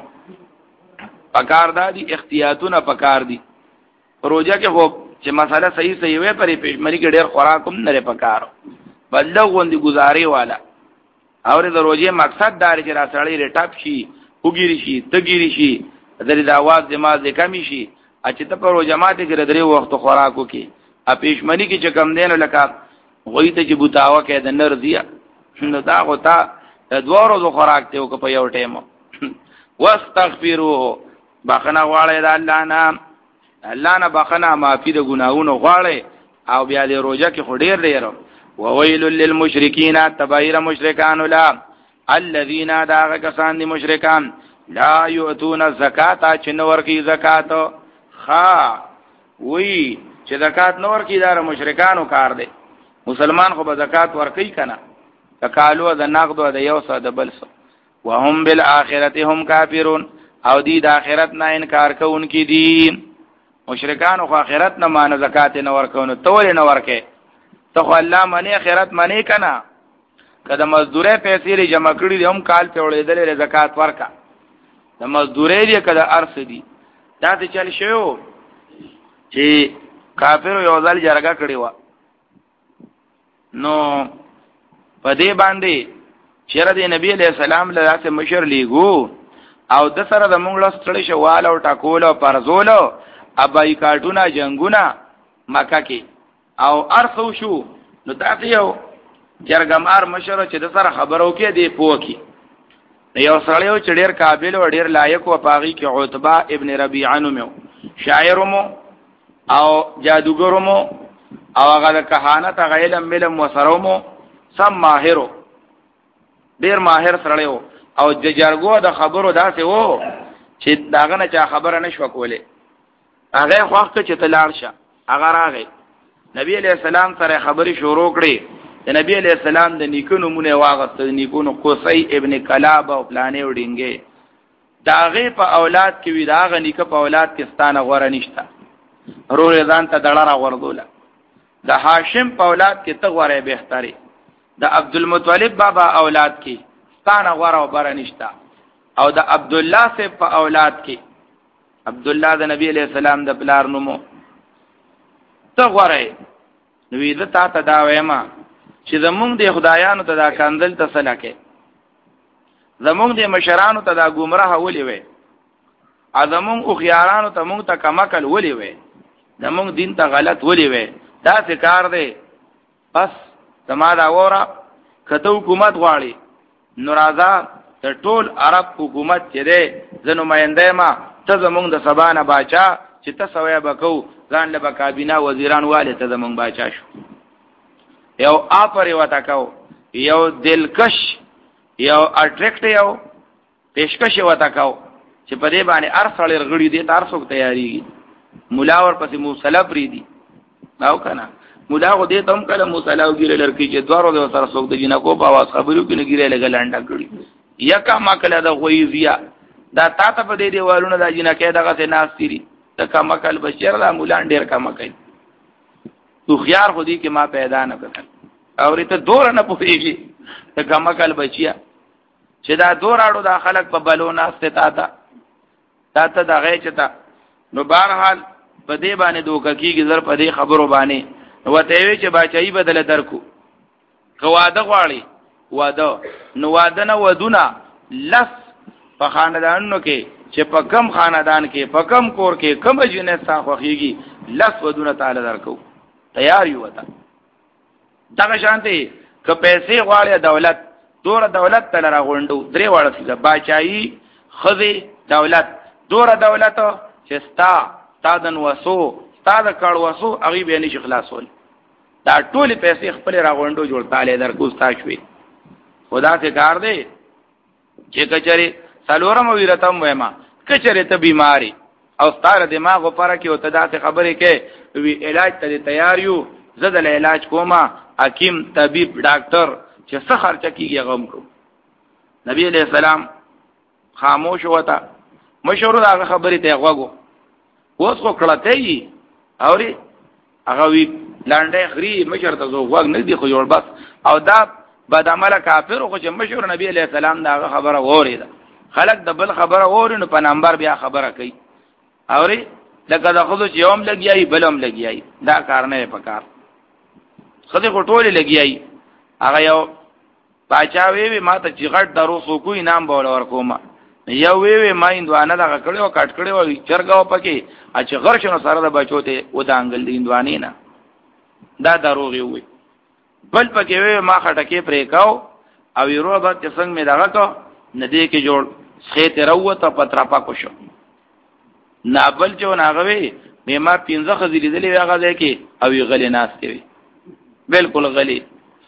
پکار دادی اختیاتونه پکار دی روجه کې خو چې مساله صحیح صحیح وي پرې پېشمري کې ډېر خوراکم نه پکار بلغ غوندي گزاري والا اور د روزه مقصد دار چې را سړی رټاپ شي وګيري شي تګيري شي درې د आवाज دماغ د کمی شي چې ته په روزه ماته کې درې وخت خوراکو کې ا پېشمنی کې چې کم دین لکه غوي ته چې بوتاوه کې د نرزیا نو دا غوتا د دوه ورځې خوراک ته په یو ټیمو واستغفروه بخنه غواړی د الله نه الله نه بخنه معافي د ګناہوں غواړي او بیا د روزه کې خډیر ډیر وویل للمشرکین تبایر مشرکان لا الذين داغ کسان دي مشرکان لا یؤتون الزکات چې نور کی زکات خا وی چې زکات نور کی دار مشرکانو کار دی مسلمان خو به زکات ورکي کنه تکالو د نقد او د یو څه د بل څه وهم بالآخرته هم کافرون او دی د آخرت نه انکار کوونکي دي مشرکان خو آخرت نه مان زکات نه ورکونه تول نه ورکه ته خو الله منی آخرت منی کنه کله مزدوري پیسې جمع کړې دي هم کال په وړېدل زکات ورکا د مزدوري دي کله ارث دي دا ته چل شو چې کافر یو ځل جرګه کړی و نو په دې باندې چیرې د نبی علیہ السلام له لاسه مشر لیګو او د سره د مونږ لاس تړي شوال او ټاکول او پرزولو ابای کارټونه جنگونه مکه کې او ارثو شو نو تاسو یو جرګمار مشر چې د سره خبرو کې دی پوکي یو سړیو چې ډیر قابل او ډیر لایق او پاغي کې عتبہ ابن ربيعه نومو شاعر مو او جادوګر مو او هغه کهانت علم علم وسرومو سم ماهرو ډیر ماهر سړیو او د جرګو د خبرو داسې وو چې داغه نه چا خبره نشو کوله هغه خوښ چې تلار شه هغه راغی نبی علیہ السلام سره خبري شروع کړي د نبی علیہ السلام د نیکونو مونږه واغست د نیکونو قصي ابن کلاب او پلانې وډینګي دا غي په اولاد کې وی دا غنی که په اولاد کې ستانه غوړه نشته رور ځان ته دړه غوردوله د هاشم په اولاد کې ته غوړې بهتري د عبد المطلب بابا اولاد کې ستانه غوړه وبره نشته او د عبد الله سے په اولاد کې عبد الله د نبی علیہ السلام د بلار نومو ته غوړې نو دې تا ته دا وېما چې زمونږ د خدایانو ته دا کاندل ته سلکه زمونږ د مشرانو ته دا گمراه ولي وې ازمون او خيارانو ته مونږ ته کمکل ولي وې زمونږ دین ته غلط ولي وې دا څه کار دی بس زما دا وره کته حکومت غواړي نورازا ته ټول عرب حکومت چې دی زنو مینده ما ته زمونږ د سبانه باچا چې ته سویا بکو ځان له کابینه وزیران والے ته زمونږ باچا شو یو اپر وتا کو یو دلکش یو اټریکټ یو پیشکش وتا کو چې په دې باندې ارسل غړي دي تار څوک تیاری مولا ور پسې موصله پری دي او کنه مولا غو دې تم کله موصله وګړي لړکی چې دوارو د سره څوک د جنا کو په आवाज خبرو کې نه ګیره لګلانډا کړی یکا ما کله د غوي زیا دا تا ته په دې دیوالونو د جنا کې دغه څه ناستيري د کما کل بشیر لا مولا ډیر کما کوي تو خيار خو دې کې ما پیدا نه کړل او ته دور نه پوهیږي د کما کل بچیا چې دا دور اړو د خلک په بلو ناسته تا تا تا ته دا غي چتا نو بهرحال په دې باندې دوکه کیږي زر په دې خبرو باندې وته وی چې بچای بدل درکو قواده غواړي واده نو واده نه ودونه لس په خاندانونو کې چې په کم خاندان کې په کم کور کې کم جنې ساخوږي لس ودونه تعالی درکو تیار یو وتا دا شانتي که پیسې غواړي دولت دور دولت تل راغونډو درې وړه څه بچای خزي دولت دور دولت چې ستا تادن وسو تا د کړ وسو هغه به نشي خلاصول دا ټول پیسې خپل راغونډو جوړ تعالی درکو ستا شوي خدا سے کار دی چې کچري سلورم ویرتم وېما کچري ته بیماری او ستاره دماغ لپاره کې او تدا څه خبرې کې وی علاج ته تیار یو زدل علاج کوما حکیم طبيب ډاکټر چې څه خرچه کیږي غم کو نبی علیہ السلام خاموش وتا مشورو دا خبرې ته غوغو اوس خو کړه ی اوري هغه وی لاندې خري مشر ته زو غوغ نه دی خو جوړ بس او دا بعد عمله کافر خو چې مشور نبی علیہ السلام دا خبره وریده خلک د بل خبره ووري نو په نمبر بیا خبره کوي اوري لکه دا خو چې یوم لګیای بلوم لګیای دا کار نه پکار خدای کو ټوله لګیای هغه یو باچا وی وی ماته چې غټ درو سو کو انعام بول ورکوما یو وی وی ما اندوانه دا کړو کټ کړو چرګاو پکې چې غرشنو سره د بچو ته و دا انګل د اندوانې نه دا دروغ وی بل پکې وی ما خټکې پرې کاو او یرو به څنګه می دغه کو ندی کې جوړ خېت روته پترا پاکو شو نابل جو ناغوي مې ما پینځه خزې لیدلې هغه ځای کې او یې غلې ناس کوي بالکل غلې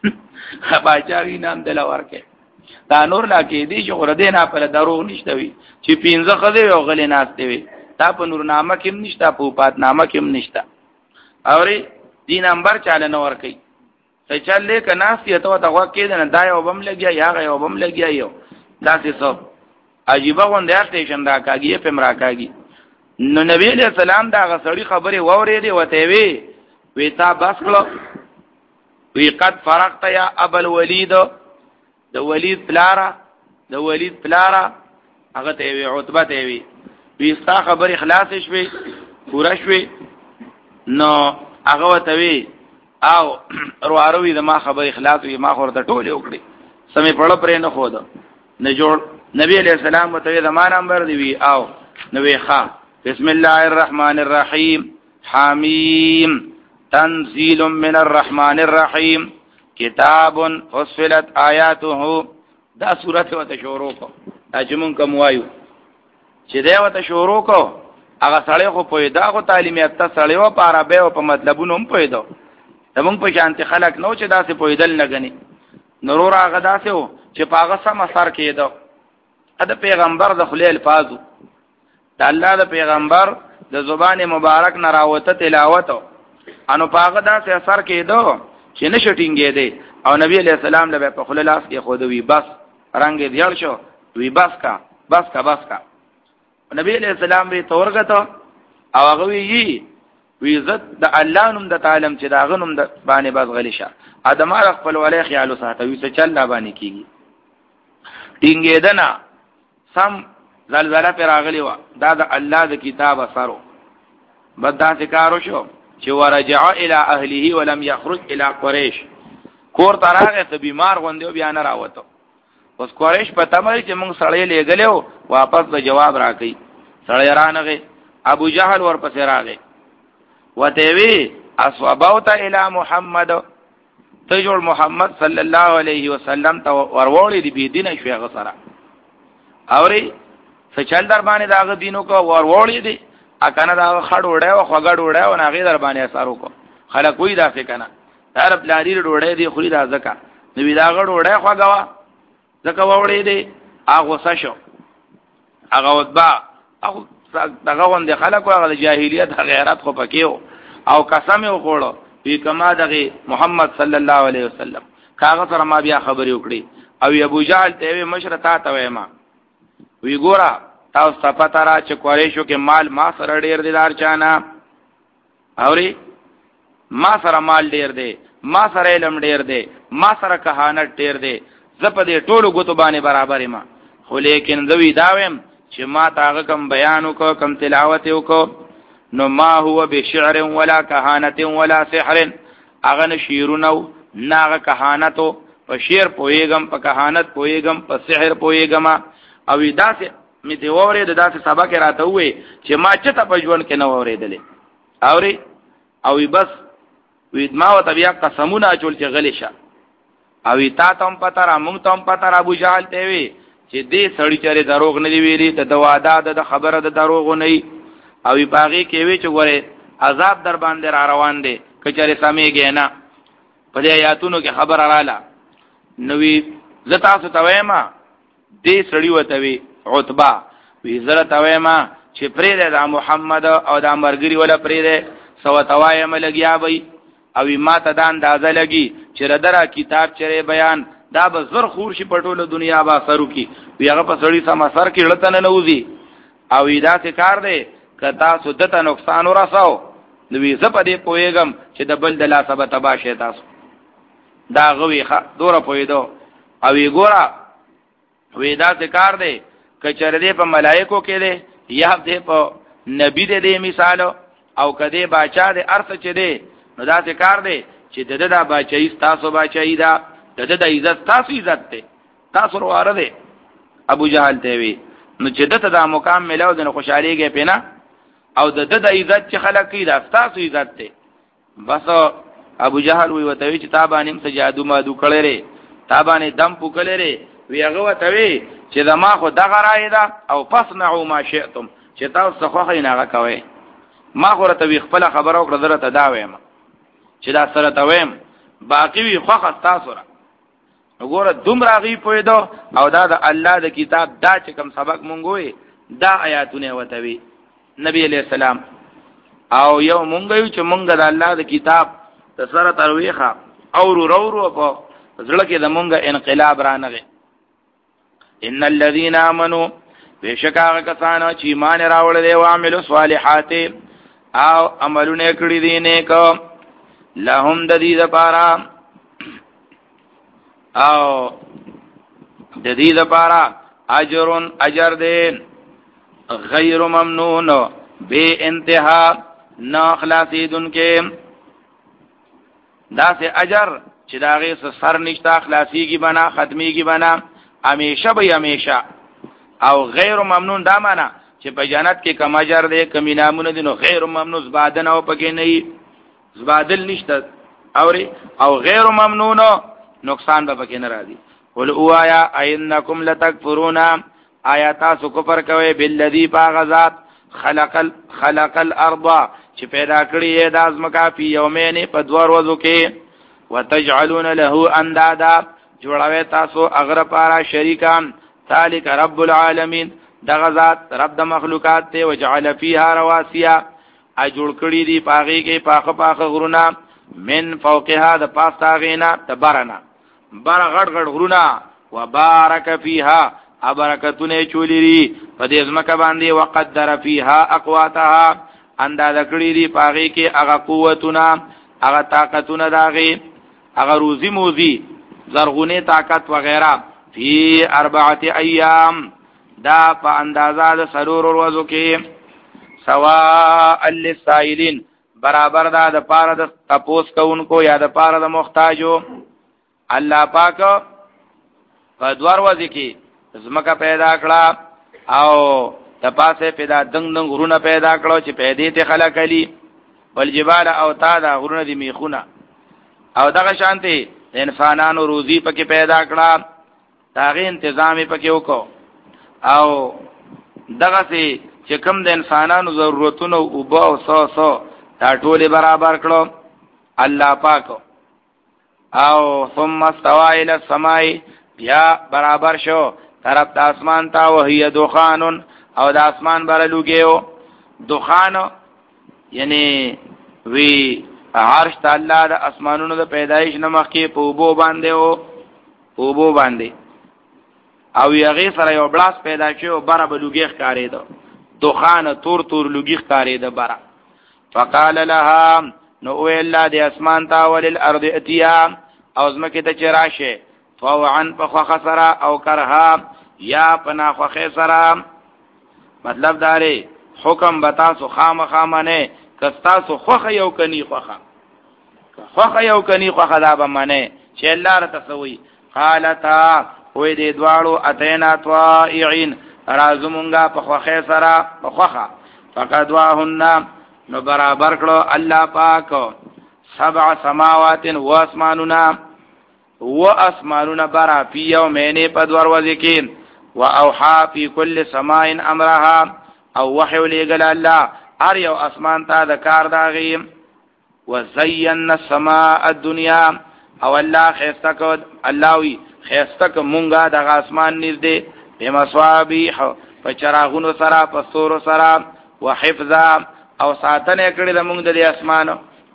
باچاوی نام دل ورکه دا نور لا کې دي چې ور دینه په درو نشته وي چې پینځه خزې او غلې ناس کوي تا په نور نامه کې نشته په پات نامه کې نشته اوري دین نمبر چاله نو ور کوي ته چلې ک ناس ته ته غوا کې نه دا یو بم لګیا یا یو بم لګیا یو دا څه څو عجیب غونډه سټیشن دا کاږي په مرا کاږي نو نبی علیہ السلام دا غسړی خبره ووري دی وته وی وی تا بس کړو وی قد فرقت یا ابو الولید د ولید پلارا د ولید پلارا هغه ته وی عتبه ته وی وی ستا خبره خلاص شوي پورا شوي نو هغه وته وی او وروي د ما خبره خلاص وی ما خور ته ټوله وکړي سمې پړ پرې نه خو دا نه جوړ نبی علیہ السلام وته زمانہ نمبر دی وی او نو وی ښا بسم الله الرحمن الرحیم حمیم تنزیل من الرحمن الرحیم کتاب فصلت آیاته دا سورته وته شروع کو اجمون کوم وایو چې دا وته شروع کو هغه سړی خو په دا خو تعلیمیت ته سړی و په عربی او په مطلبونو هم پوهیدو زمونږ په شانتي خلک نو چې داسې پوهیدل نه غني نور هغه داسې و چې په هغه سم اثر کېدو دا پیغمبر د خلیل الفاظو د الله د پیغمبر د زبان مبارک نه راوته تلاوت انو پاغه دا څه اثر کېدو چې نشټینګې دی او نبی علیہ السلام له په خلیل لاس کې خو دوی بس رنگ دیړ شو وی بس کا بس کا بس کا نبی علیہ السلام به تورغته او هغه وی وی عزت د الله نوم د تعالی چې دا غنوم د باندې باز غلی شه ادم خپل ولې خیال ساته وی څه چل لا باندې کیږي ټینګېدنه سم زلزلہ پر راغلی و دا د الله د کتاب اثرو بدا ذکر شو چې ورجع الى اهله ولم يخرج الى قريش کور تراغه ته بیمار غوندې بیا نه راوته اوس قریش په تمه چې موږ سړی لګلو واپس د جواب راکې سړی رانغه ابو جهل ورپسې راغی وته وی اصحابو ته الی محمد ته جوړ محمد صلی الله علیه وسلم ته ورولې دی بی دینه شوی غسره اوري سچل در باندې داغه دینو کو ورولې دی اکنه دا خړ وړه او خوګړ وړه او ناغي در باندې اثر وکړه خلک وې دا څه کنه عرب لاری وړه دی خوري دا زکه نو دا غړ وړه خوګوا زکه وړې دی هغه وسشو هغه وتبا هغه دغه وند خلکو هغه جاهلیت غیرت خو پکېو او قسم یې وکړو په کما دغه محمد صلی الله علیه وسلم کاغه سره ما بیا خبرې وکړي او ابو جهل ته مشرتا ته وېما وی ګورا تاسو ته پتا را چې قریشو کې مال ما سره ډیر دیدار چانا اوري ما سره مال ډیر دی ما سره علم ډیر دی ما سره کہانت ډیر دی زپ دې ټولو غوتو باندې برابر ما خو لیکن دوی داویم چې ما تاغه کم بیان وکړ کم تلاوت وکړ نو ما هو بشعر ولا کہانت ولا سحر اغه نشیرونو ناغه کہانتو په شعر پویګم په کہانت پویګم په سحر پویګم او داسې می دی وره د داسې سبق راته وې چې ما چته په ژوند کې نه اوریدلې اوري او بس وې ما او طبيعه قسمونه چول چې غلی شه او تا ته هم پتا را مونږ ته هم پتا را ابو جهل ته وی چې دې سړی چره دروغ نه دی ویلي ته د واده د خبره د دروغ نه او باغی کې وی چې ګوره عذاب در باندې را روان دي کچره سمېږي نه په دې آیاتونو کې خبر رااله نوې زتا څه توېما دې سړی وته وی عتبہ وی زره توېما چې پرې د محمد او د مرګري ولا پرې ده سو توایم لګیا وي او ما ته دا اندازه لګي چې ردرا کتاب چره بیان دا به زر خور شي پټوله دنیا با سرو کی وی هغه په سړی سم اثر کې لته نه نوځي او دا څه کار دی کتا سودته نقصان ورساو نو وی زپ دې پويګم چې د بل د لا سبا تبا شي تاسو دا غوي ښه دوره پويدو او وی ګورا وی دا څه کار دی کچره دې په ملائکو کې دی یا دې په نبی دې دې مثال او کده باچا دې ارث چي دې نو دا څه کار دی چې د دا باچای تاسو باچای دا د د عزت تاسو عزت ته تاسو ورواره دی ابو جهل ته وی نو چې دته دا مقام ملاو د خوشاليږي پینا او د د عزت چې خلک کی دا تاسو عزت ته بس ابو جهل وی وته چې تابانیم سجادو ما دو کړي ری تابانه دم پوکلې ری وی هغه وته وی چې زما خو دغه راي دا او فصنعوا ما شئتم چې تاسو خو خې نه کوي ما خو ته خپل خبرو کړ درته دا وایم چې دا سره ته وایم باقی وی خو خاص تاسو را وګوره دومره غي پویدو او دا د الله د کتاب دا چې کوم سبق مونږ وې دا آیاتونه وته وی نبی علیہ السلام او یو مونږ یو چې مونږ د الله د کتاب د سره ترویخه او ورو ورو په ځړه کې د مونږ انقلاب رانغه ان الذين امنوا بشکا کسان چې ایمان راوړل دي او عملو صالحات او عملونه کړی دي نه کو لهم د دې لپاره او د دې لپاره اجر اجر دې غیر ممنون بے انتہا نا خلاصیدن کے دا سے اجر چې داغه سر نشتا خلاصی کی بنا ختمی کی بنا ہمیشہ به ہمیشہ او غیر ممنون دا معنا چې په جنت کې کم اجر دې کم انعامونه دي نو غیر ممنون زبادن او پکې نه زبادل نشته او او غیر ممنون نقصان به پکې نه راځي قل اوایا اینکم لتکفرون آیا تاسو کفر کوي بالذی باغذات خلق ال خلق الارض چې پیدا کړی یې د ازمکا په یومین په دوه ورځو کې وتجعلون له اندادا جوړوي تاسو اگر پارا شریکان ذالک رب العالمین دغه ذات رب د مخلوقات ته وجعل فیها رواسیا ا جوړ کړی دی پاغي کې پاخه پاخه غرونه من فوقها د پاستا غینا تبرنا بار غړ غړ غرونه وبارک فیها ابرکتونه چولری په دې ځمکه باندې وقدر فیها اقواتها اندازه کړی دی پاغي کې هغه قوتونه هغه طاقتونه داغي هغه روزي موزي زرغونه طاقت وغیرہ فی اربعه ایام دا په اندازه د سرور ورځو کې سواء للسائلین برابر دا د پاره د تپوس کوونکو یا د پاره د محتاجو الله پاک په دوار ورځې کې زمکه پیدا کړه او د پاسه پیدا دنګ دنګ غرونه پیدا کړو چې پیدا ته خلق علی والجبال او تا دا غرونه دي میخونه او دغه شانتي انسانانو روزي پکې پیدا کړه داغه تنظیم پکې وکړو او دغه سي چې کوم د انسانانو ضرورتونو او بو سو سو دا ټول برابر کړو الله پاک او ثم استوى الى السماء بیا برابر شو طرف د اسمان ته وهي دخان او د اسمان بر لوګیو دخان یعنی وی عرش تعالی د اسمانونو د پیدایش نمخ کې پوبو باندې او پوبو باندې او یغی سره یو بلاس پیدا شو بره بلوګی ښکارې ده دخان تور تور لوګی ښکارې ده بره فقال لها نو ویلا د اسمان تا ولل ارض اتیا او زمکه ته چراشه فوعن فخ خسرا او کرها یا پنا خو خسرا مطلب داره حکم بتا سو خام خامنه کستا سو خو یو کني خوخه خو یو کني خوخه دا به منه چې الله را تسوي قالتا وې دې دواړو اتینا طائعين رازمونګه په خو خسرا په خوخه فقد واهن نو برابر کړو الله پاک سبع سماوات و اسماننا و اسماننا برا فی یومین پدور وذکین و اوحا فی کل سماء امرها او وحی لګل الله ار یو اسمان ته د کار داغي و زینا السماء الدنيا او الله خستک الله وی خستک مونږه د اسمان نږدې په مصابیح په چراغونو سره په ستورو سره و حفظا او ساتنه کړی د مونږ د اسمانو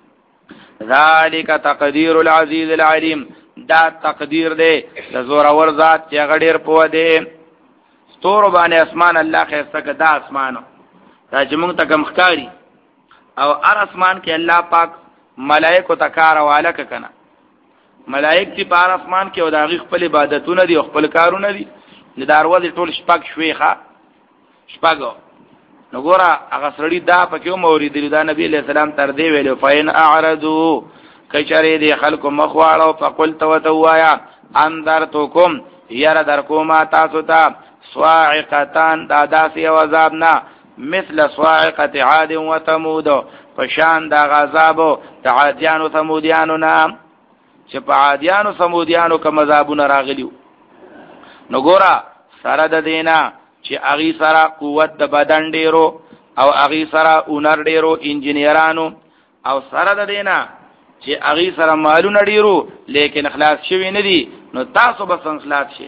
ذالک تقدیر العزیز العلیم دا تقدیر دی د زور اور ذات چې غډیر پوه دی ستور باندې اسمان الله خسته کدا اسمانو دا چې مونږ ته کم ښکاری او ار اسمان کې الله پاک ملائکه تکار والا کنه ملائک چې پار اسمان کې او د غیخ خپل عبادتونه دي او خپل کارونه دي د دروازه ټول شپږ شويخه شپږو نو ګورا هغه سړی دا پکې مورید دی دا نبی له سلام تر دی ویلو فین اعرضوا کچری دی خلق مخواړو فقلت وتوایا انذرتکم یرا در کوما تاسو ته صاعقتان دا داسې عذابنا مثل صاعقه عاد و ثمود فشان دا غذابو عادیان او ثمودیانو نام چې په عادیانو ثمودیانو کوم عذابونه راغلیو نو ګورا سره د دینا چې اغي سره قوت د بدن ډیرو او اغي سره اونر ډیرو انجنیرانو او سره د دینا چې اغي سره مالونه ډیرو لیکن اخلاص شوی نه دي نو تاسو به اخلاص شي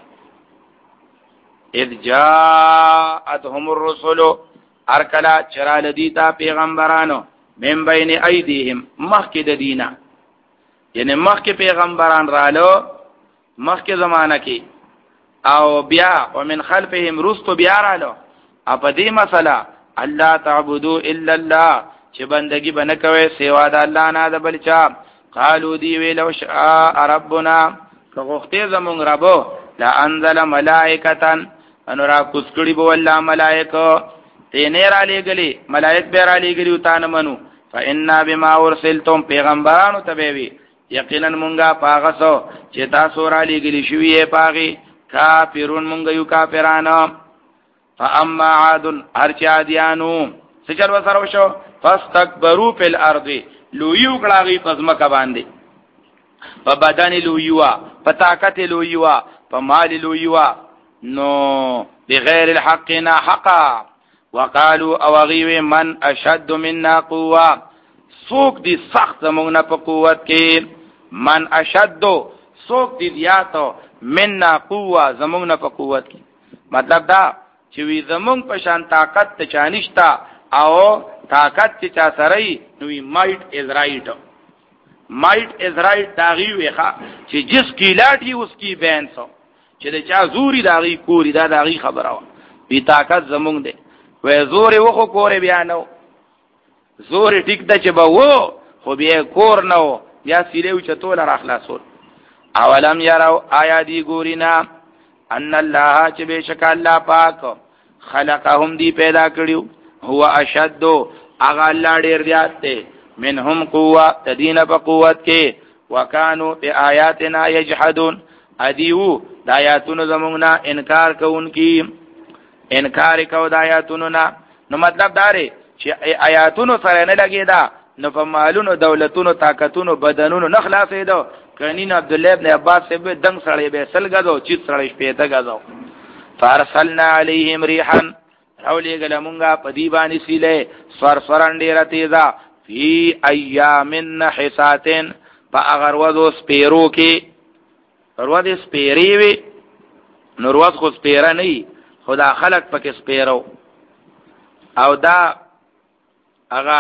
اذ جاءتهم الرسل ارکلا چرال دیتا پیغمبرانو من بین ایدیهم مخک د دینا یعنی مخک پیغمبران رالو مخک زمانہ کې او بیا ومن خلفهم رستو بیا رالو اپ دې مسله الله تعبدوا الا الله چې بندگی بنه کوي سوا د الله نه د بلچا قالو دی ویلو شاء ربنا کغخته زمون ربو لا انزل ملائکتان ان را کوسکړي بو الله ملائکه تینه را لګلی ملائک به را لګلی او تان منو فإنا بما ارسلتم پیغمبرانو تبوی یقینا مونږه پاغسو چې تاسو را لګلی شوی پاغي کافرون مونږ یو کافرانو فاما عاد ارچادیانو سچل وسره شو فاستكبروا في الارض لو یو کلاغي پزمکه باندې په بدن لو یوا په طاقت لو یوا په مال لو یوا نو بغیر الحق نا حقا وقالوا اوغي من اشد منا قوه سوق دي سخت زمونږ په قوت کې من اشد سوق دي دیاتو مننا قوه زمونږ په قوت کې مطلب دا چې وی زمونږ په شان طاقت ته چانشتا او طاقت چې چا سره نوې مایټ از رائټ مایټ از رائټ دا غي ویخه چې جس کی لاټي اس کی بین سو چې د چا زوري داغي کوری دا داغي خبره وا بي طاقت زمونږ دی وې زور وخو کور بیا نو زور ټیک د چې به وو خو بیا کور نو بیا سیلو چتول را خلاصول اولم يروا آیا دی ګورینا ان الله چې بشک الله پاک خلقهم دی پیدا کړیو هو اشد اغه الله ډیر زیات دی منهم قوه تدین په قوت کې وکانو بآیاتنا یجحدون ادیو د آیاتونو زمونږه انکار کوونکی انکار کو د آیاتونو نه نو مطلب دا دی چې آیاتونو سره نه لګیدا نو په مالونو دولتونو طاقتونو بدنونو نه خلاصېدو کنین عبد الله ابن عباس سے به دنګ سړی به سل غزو چې سړی شپې ته غزو فارسلنا علیهم ريحا حولې ګلمونګه په دی باندې سیله سرسران ډیره تیزا فی ایام نحساتن فاغر وذو سپیرو کې ورو سپیری وی نوروز خو سپیره نه خدا خلق پکې سپیرو او دا اغا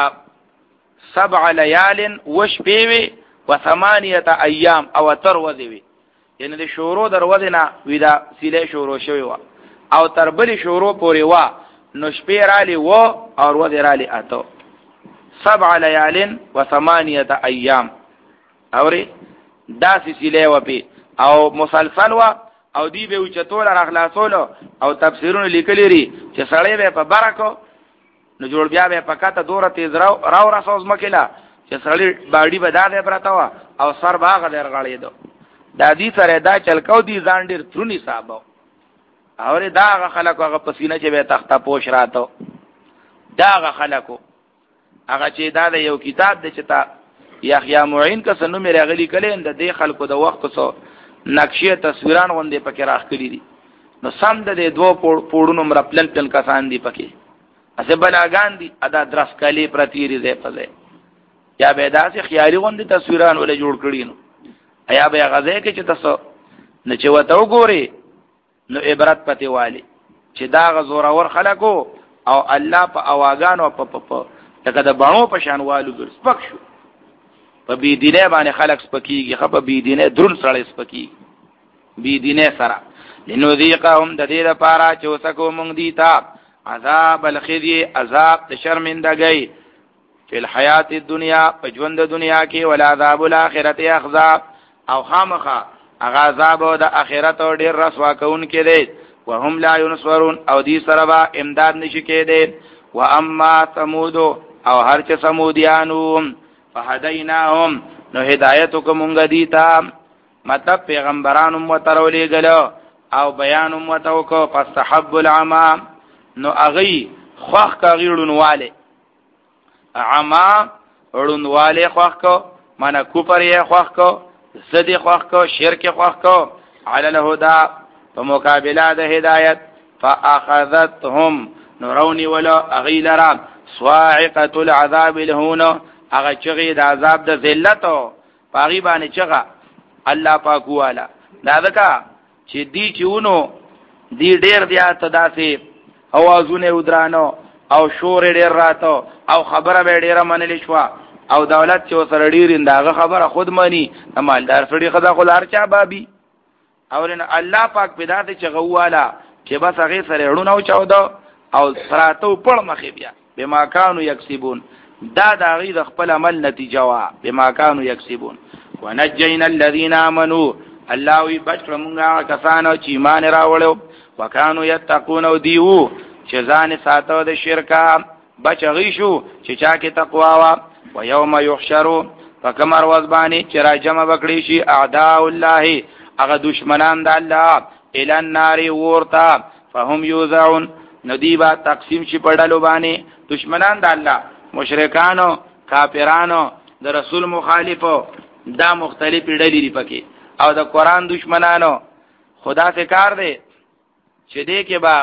سبع لیال وشپیوی و ثمانیت ایام او تروزی وی یعنی د شورو دروازه وی دا سیله شورو شوی وا او تر بلی شورو پوری وا نو شپې رالی و او ورځ رالی اتو سبع لیال و ثمانیت ایام اوري دا سیله و پی او مسلسل وا او دی به چتول را خلاصولو او تفسیرونه لیکلی لري چې سړی به په برکو نو جوړ بیا به پکاته دوره تیز راو راو راسوز مکلا چې سړی باډي به داده پراته وا او سر باغ در غړې دو دا دې سره دا چلکاو دي ځان ډیر ترونی صاحب اور دا هغه خلکو هغه پسینه چې به تخته پوش راتو دا هغه خلکو هغه چې دا د یو کتاب د چتا یحیی معین کا سنو مې راغلی کله اند د خلکو د وخت سو نقشې تصویران غوندې پکې راخلي دي نو سم د دوه پوړونو مر پلن پلن کسان دي پکې اسه بلاګان دي ادا درس کلی پرتیری ده پځه یا به داسې خیالي غوندې تصویران ولې جوړ کړی نو ایا به غزه کې چې تاسو نه چې وته وګوري نو عبرت پته والی چې دا غزور اور خلکو او الله په اواغانو په په دغه د باڼو په شان والو ګر سپک شو په بی دینه باندې خلک سپکیږي خو په بی دینه درون سره سپکی بی دینه سره لنذيقهم د دې لپاره چې وسکو مونږ دي تا عذاب الخزي عذاب د شرمندګۍ فی الحیات الدنیا په ژوند د دنیا کې ول عذاب الاخرت اخذاب او خامخه هغه عذاب د اخرت ډیر رسوا کون کې دي وهم لا ينصرون او دې سره با امداد نشي کېده و اما ثمود او هر چې سمودیانو فهدیناهم نو هدایت کومګه دي تا مطلب پیغمبرانو مترولې غلو او بیان متو کو فاستحب العما نو اغي خوخ کا غیړونواله عما ورونواله خوخ کو معنا کوپر یې خوخ کو زدی خوخ کو شرک خوخ کو علی الهدى په مقابله د هدایت فاخذتهم نورونی ولا اغیلرا صاعقه العذاب الهون هغه چغې د عذاب د ذلت او پاغي باندې چغه الله پاک والا دا دکا چې دی چونو دی ډیر بیا تداسي اوازونه ودرانو او شور ډیر راتو او خبره به ډیره منل شو او دولت چې سره ډیر انداغه خبره خود مانی مالدار سړي خدا خو هر چا بابي او ان الله پاک پیدا ته چغوالا چې بس هغه سره ړونو چاودو او سراتو پړ مخې بیا بما كانوا يكسبون دا دا غي د خپل عمل نتیجه وا بما كانوا يكسبون ونجينا الذين امنوا الله وي بچړمږه کسانو چې ایمان راوړو وکانو یتقون او دیو چې ځان ساتو د شرکا بچغی شو چې چا کې تقوا وا و یوم یحشروا فکمر وزبانی چې را جمع وکړي شي اعداء الله هغه دشمنان د الله ال النار ورتا فهم یوزعون ندیبا تقسیم شي پړلو باندې دشمنان د الله مشرکانو کافرانو د رسول مخالفو دا مختلف ډلې لري پکې او د قران دشمنانو خدا سے کار دی چې دې کې با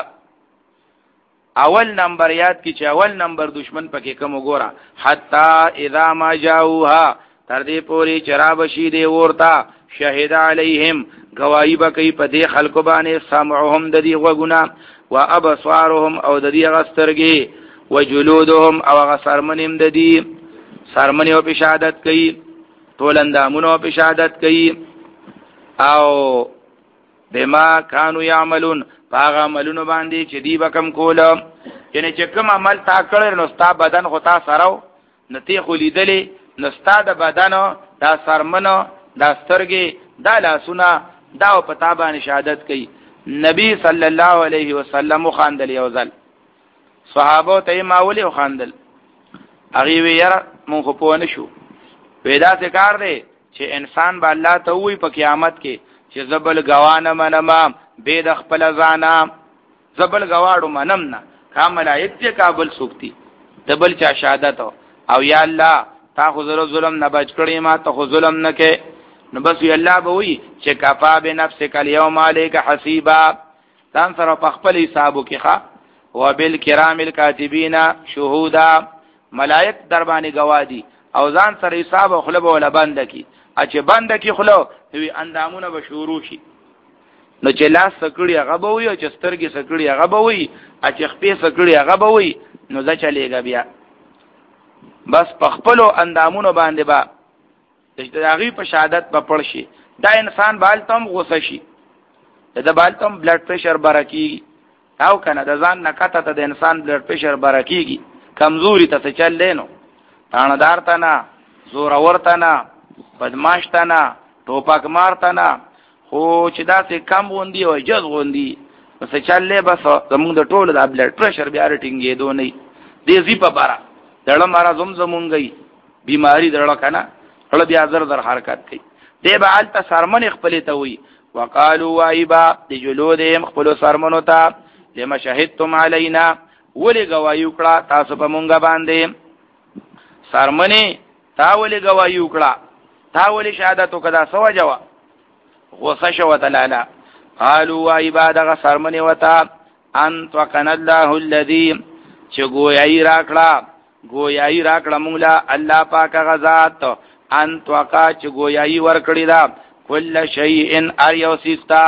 اول نمبر یاد کی چې اول نمبر دشمن پکې کوم وګوره حتا اذا ما جاءوها تر دې پوری چراب شي دی ورتا شهید علیهم گواہی بکې په دې خلکو باندې سمعهم د دې وګونه وابصارهم او د دې غسترګي وجلودهم او غسرمنهم د دې سرمنه او شهادت کوي تولندامونو په شهادت کوي او بما كانوا يعملون هغه عملونه باندې چې دی بکم کول یعنی چې کوم عمل تا کړل نو ستا بدن خو تا سره نتی خو لیدلې نو ستا د بدن دا سرمنو دا سترګې دا لاسونه دا په تا باندې شهادت کوي نبی صلی الله علیه وسلم خواندل یو ځل صحابه ته ما ولي خواندل هغه ویرا مونږ په ونه شو پیدا څه کار دی چې انسان به الله ته وي په قیامت کې چې زبل غوانه منما به د خپل ځانا زبل غواړو منم نه کامل ایت کابل سوکتی دبل چا شهادت او یا الله تا خو ظلم نه بچ کړی ما ته خو ظلم نه کې نو بس وی الله به وي چې کفا بنفسک اليوم عليك حسيبا تان سره په خپل حسابو کې ښا وبالکرام الکاتبین شهودا ملائک در باندې گوادی او ځان سره حساب خلب ولا بند کی اچ بند کی خلو وی اندامونه به شروع شي نو چې لاس سکړی هغه به وي او چې سترګې سکړی هغه به وي اچ خپې سکړی هغه به وي نو ځا چلےګا بیا بس په خپل اندامونو باندې با د هغه په شهادت په پړ شي دا انسان بالتم غوسه شي دا بالتم بلډ پریشر برکیږي او کنه د ځان نکته ته د انسان بلډ پریشر برکیږي کمزوري ته چل لینو تاندار ته نه زور اورته نه بدمعاش ته نه ټوپک مارته نه خو چې دا څه کم غوندي او جز غوندي بس چلې بس زمونږ د ټولو د بلډ پریشر بیا رټینګې دو نه دې زی په بارا دړه مارا زم زمونږی بیماری دړه کنه ټول بیا زر زر حرکت کوي دې به الته سرمن خپل ته وي وقالو وایبا د جلودهم خپل سرمنو ته لما شهدتم علینا ولی گواہی وکړه تاسو په مونږ باندې سرمنه تا ولی گواہی وکړه تا ولی شهادت وکړه سو جوا غوسه شو تعالی قالوا عباد سرمنه وتا انت وكن الله الذي چې گویای راکړه گویای راکړه مونږ لا الله پاک غزاد انت وکا چې گویای ورکړی دا کل شیء ار یوستا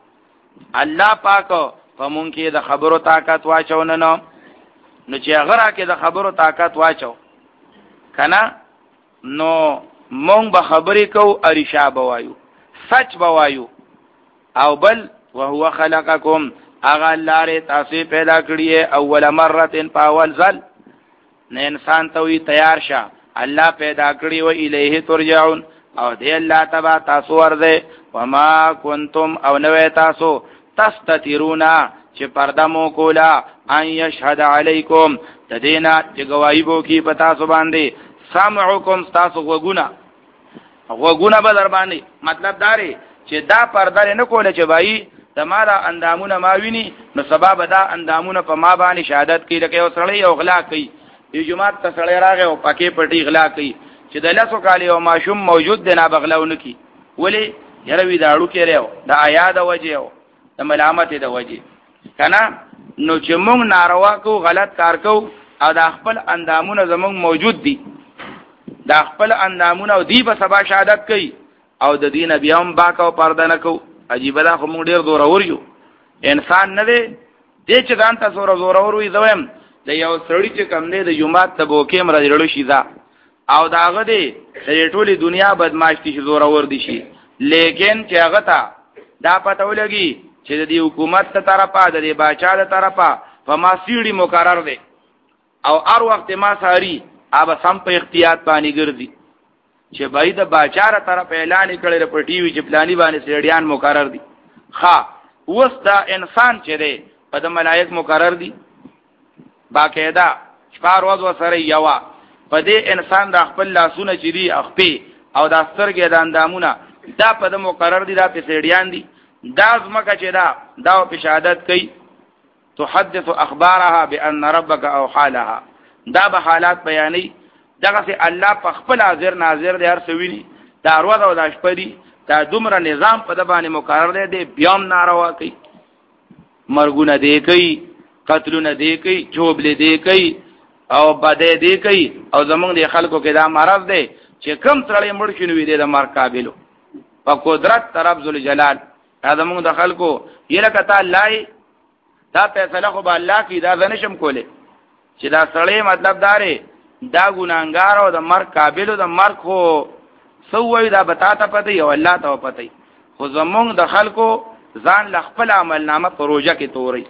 الله پاک په مونږ کې د خبرو طاقت واچو نه نو نو چې هغه را کې د خبرو طاقت واچو کنه نو مونږ به خبرې کو ارشا بوایو سچ بوایو او بل وهو خلقکم اغه لاره تاسو پیدا کړی اول مره په اول ځل نه انسان ته وی تیار شه الله پیدا کړی و الیه ترجعون او دی الله تبا تاسو ورده وما کنتم او نو تاسو تستترونا چې پرده مو کولا ان یشهد علیکم تدینا چې گواہی بو کی پتا سو باندې سمعکم تاسو وګونا وګونا به در باندې مطلب داري چې دا پرده نه کوله چې بای تمہارا اندامونه ما ویني نو سبب دا اندامونه په ما باندې شهادت کوي لکه یو سړی او غلا کوي یو جماعت ته سړی راغی او پکې پټي غلا کوي چې د لاسو کالی او ماشوم موجود دی نه بغلاونه کی ولی یروي دا اړو کې راو دا آیات وجه د ملامت د وجه کنه نو چې مونږ ناروا کو غلط کار کو او د خپل اندامونه زمونږ موجود دي د خپل اندامونه او دی په سبا شهادت کوي او د دین بیا هم باکو پرده نه کو عجیب ده خو مونږ ډیر زور اور یو انسان نه دی دې چې ځان ته زور زور اور وي زویم د یو سړی چې کم دی د جمعات ته بوکې مر جوړ شي دا او داغه دی د ټولي دنیا بدمعاش دي زور اور دي شي لیکن چې هغه تا دا پته ولګي چې د حکومت ته طرفه د باچا ته طرفه په ما سیړي مقرر دی او هر وخت ما ساری اب سم په احتیاط باندې ګرځي چې بای د باچا تر طرف اعلان کړي په ټي وي چې پلاني باندې سړیان مقرر دي ها اوس دا انسان چې دی په د ملائک مقرر دي باقاعده شپار وځو سره یوا په دې انسان د خپل لاسونه چې دی خپې او د سترګې د اندامونه دا په د مقرر دي دا په سړیان دي دا زمکه چې دا دا په شهادت کوي تحدث اخبارها بان ربك اوحى لها دا به حالات بیانې دغه سي الله په خپل حاضر ناظر دی هر سویني دا ورو او د شپدي دا دومره نظام په د باندې مقرر دی بیام ناروا کوي مرګونه دی کوي قتلونه دی کوي جوبل دی کوي او بده دی کوي او زمونږ د خلکو کې دا مرض دی چې کم سره مړ شنو وي د مر قابلو په قدرت طرف ذل جلال دا زمونږ د خلکو یله کته الله دا فیصله خو به الله کی دا زنشم کوله چې دا سړی مطلب داره دا ګناګار او د مرګ قابل د مرګ خو سووي دا بتا ته پته یو الله ته پته خو زمونږ د خلکو ځان لخپل عمل نامه پروژه کې توري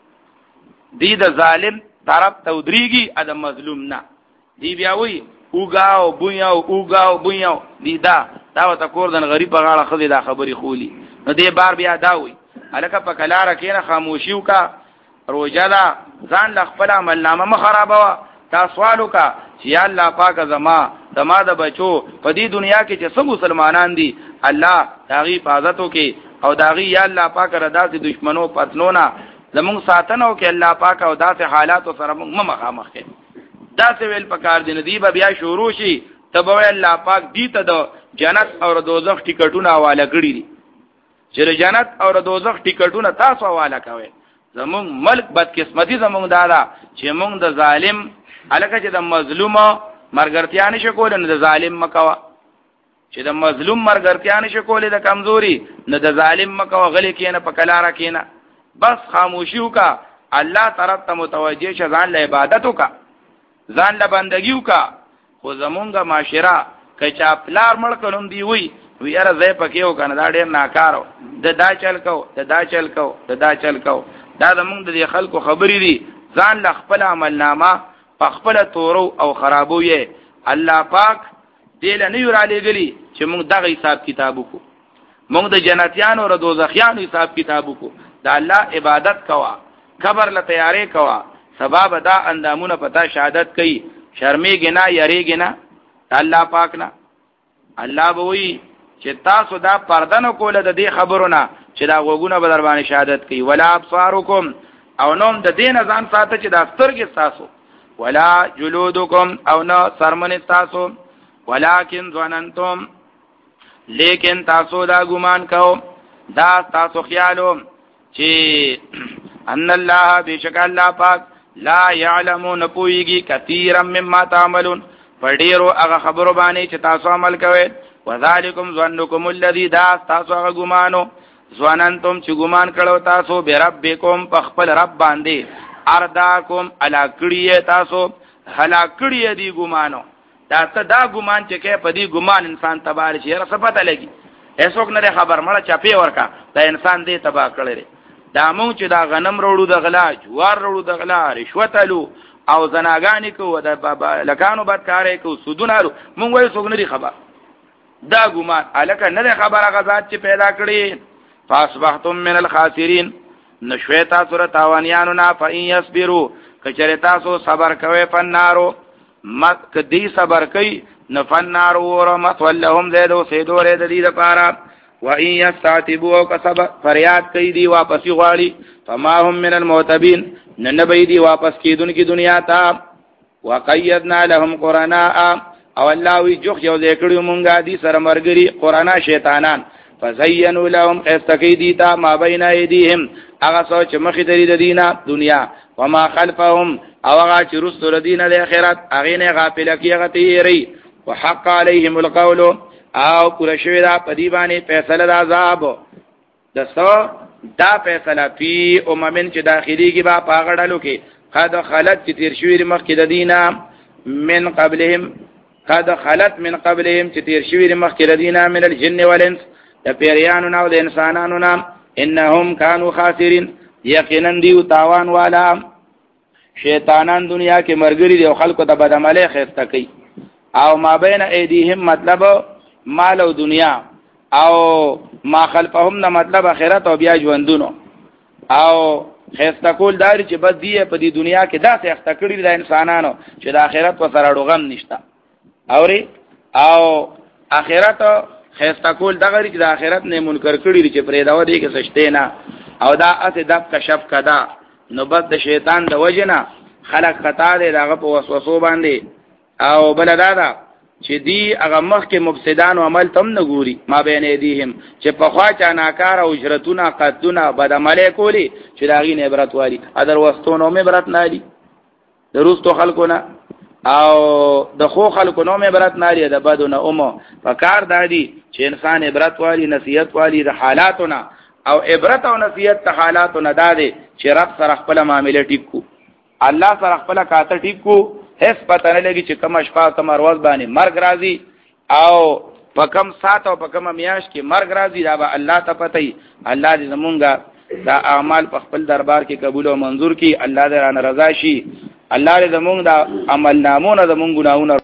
دی د ظالم طرف ته ودرېږي ا د مظلوم نه دی بیا وی اوګاو بویاو اوګاو بویاو دی دا دا ته کوردن غریب په غاړه خدي دا خبري خولي نو دی بار بیا دا وی الکه په کلاره کې نه خاموشیو کا روزه دا ځان لخپل عمل نامه مخربوا تا سوالو کا چې الله پاک زما زما د بچو په دې دنیا کې چې سم مسلمانان دي الله داغي حفاظتو کې او داغي یا الله پاک ردا سي دشمنو پتلونا زمون ساتنو کې الله پاک او داسې حالات سره موږ مخامخ کې داسې ویل پکار دي ندی بیا شروع شي تبوي الله پاک دې ته د جنت او دوزخ ټیکټونه حواله کړی دي چې جنت او دوزخ ټیکټونه تاسو حواله کوي زمون ملک بدقسمتي زمون دادا چې موږ د ظالم الکه چې د مظلوم مرګرتیا نشه کول نه د ظالم مکوا چې د مظلوم مرګرتیا نشه کول د کمزوري نه د ظالم مکوا غلي کینه په کلاره کینه بس خاموشیو کا الله طرف ته متوجه شه ځان له عبادتو کا ځان له بندګیو کا خو زمونږه معاشره کچا پلار مړ کړم دی وی ویاره زې پکېو کنه دا ډېر ناکارو د دا چل کو د دا چل کو د دا چل کو دا زمونږ د خلکو خبرې دي ځان له خپل عمل نامه په خپل تورو او خرابو یې الله پاک دې له نه یو را لګلی چې موږ دغه حساب کتاب وکړو موږ د جنتیانو او دوزخیانو حساب کتاب وکړو دا الله عبادت کوا قبر له تیارې کوا سبب دا اندامونه پتا شهادت کوي شرمېږي نه یریږي نه الله پاک نه الله به وی چې تاسو دا پردنه کوله د دې خبرونه چې دا غوګونه به در باندې شهادت کوي ولا ابصارکم او نوم د دین ځان ساته چې دا سترګې تاسو ولا جلودکم او نو سرمن تاسو ولکن ظننتم لیکن تاسو دا ګمان کوو دا تاسو خیالو چې ان الله بشک الله پاک لا يعلمون پويږي كثيرا مما تعملون پډیرو هغه خبرو باندې چې تاسو عمل کوئ وذالکم ظنکم الذی دا تاسو هغه ګمانو ظننتم چې ګمان کړو تاسو بربکم په خپل رب باندې ارداکم الا کړی تاسو هلا کړی دی ګمانو دا ته دا ګمان چې کې په دې ګمان انسان تبار شي را څه پته لګي هیڅوک نه خبر مړه چپی ورکا دا انسان دې تبا کړی دا مونږ چې دا غنم وروړو د غلا جوار وروړو د غلا رشوت الو او زناګانی کو د لکانو بدکارې کو سودونه مونږ وایو څوک نه خبر دا ګمان الکه نه خبره غزاد چې پیدا کړی فاصبحتم من الخاسرین نشویتا سور تاوانیانو نا فإن یصبروا کچره تاسو صبر کوي فنارو مت کدی صبر کوي نفنارو ورمت ولهم زیدو سیدو رید دی دپارا وإن یستعتبوا کسب فریاد کوي دی واپسی غواړي فما هم من المعتبین ننبی دی واپس کیدون کی دنیا تا وقیدنا لهم قرناء او الله وی جوخ یو ذکر مونږه دي سره مرګري قرانا شیطانان فزینوا لهم استقیدیتا ما بین ایدیهم هغه سوچ مخې دری د دینه دنیا وما خلفهم او هغه چې رسول دینه د آخرت هغه نه غافل کیږي تیری وحق علیهم القول او پر شوی دا پدی باندې فیصله د عذاب دسو دا فیصله فی اممن چې داخلي کې با پاغړلو کې قد خلت چې تیر شوی مخکې د دینه من قبلهم قد خلت من قبلهم چې تیر شوی مخکې د دینه من الجن والانس د پیریانو نو د انسانانو نام انهم كانوا خاسرين یقینا دیو تاوان والا شیطانان دنیا کې مرګري دی او خلکو ته بدعمله خسته کوي او ما بین ایدیهم مطلب مال او دنیا او ما خلفهم نه مطلب آخرت او بیا ژوندونو او خسته کول داري چې بس دی په دې دنیا کې داسې اخته کړی د انسانانو چې د آخرت په سره ډوغم نشته اوري او آخرت خسته کول دغه چې د آخرت نه منکر کړی چې پرې دا ودی کې سشته نه او دا اسه د کشف کدا نو بس د شیطان د وجنه خلق خطا دی دغه په وسوسو باندې او بل دادا چې دی هغه مخ کې مفسدان او عمل تم نه ګوري ما بین ایدیهم چې په خوا چا ناکار او اجرتونه قدونه بدعمله کولی چې داغي نه عبرت والی ادر وستونو مې عبرت نه دي دروستو خلقونه او د خو خلکو نو مې عبرت نه لري د بدونه اومو فکار دادی چې انسان عبرت والی نصیحت والی د حالاتونه او عبرت او نصیحت ته حالاتونه دادي چې رب سره خپل معاملې ټیک کو الله سره خپل کاته ټیک کو هیڅ پته نه لګي چې کوم شپه کوم ورځ باندې مرګ راځي او په کم سات او په کم میاش کې مرګ راځي دا به الله ته پته ای. الله دې زمونږه دا اعمال په خپل دربار کې قبول او منظور کړي. الله دې رانه رضا شي. الله دې زمونږ دا عمل نامونه زمونږ ګناهونه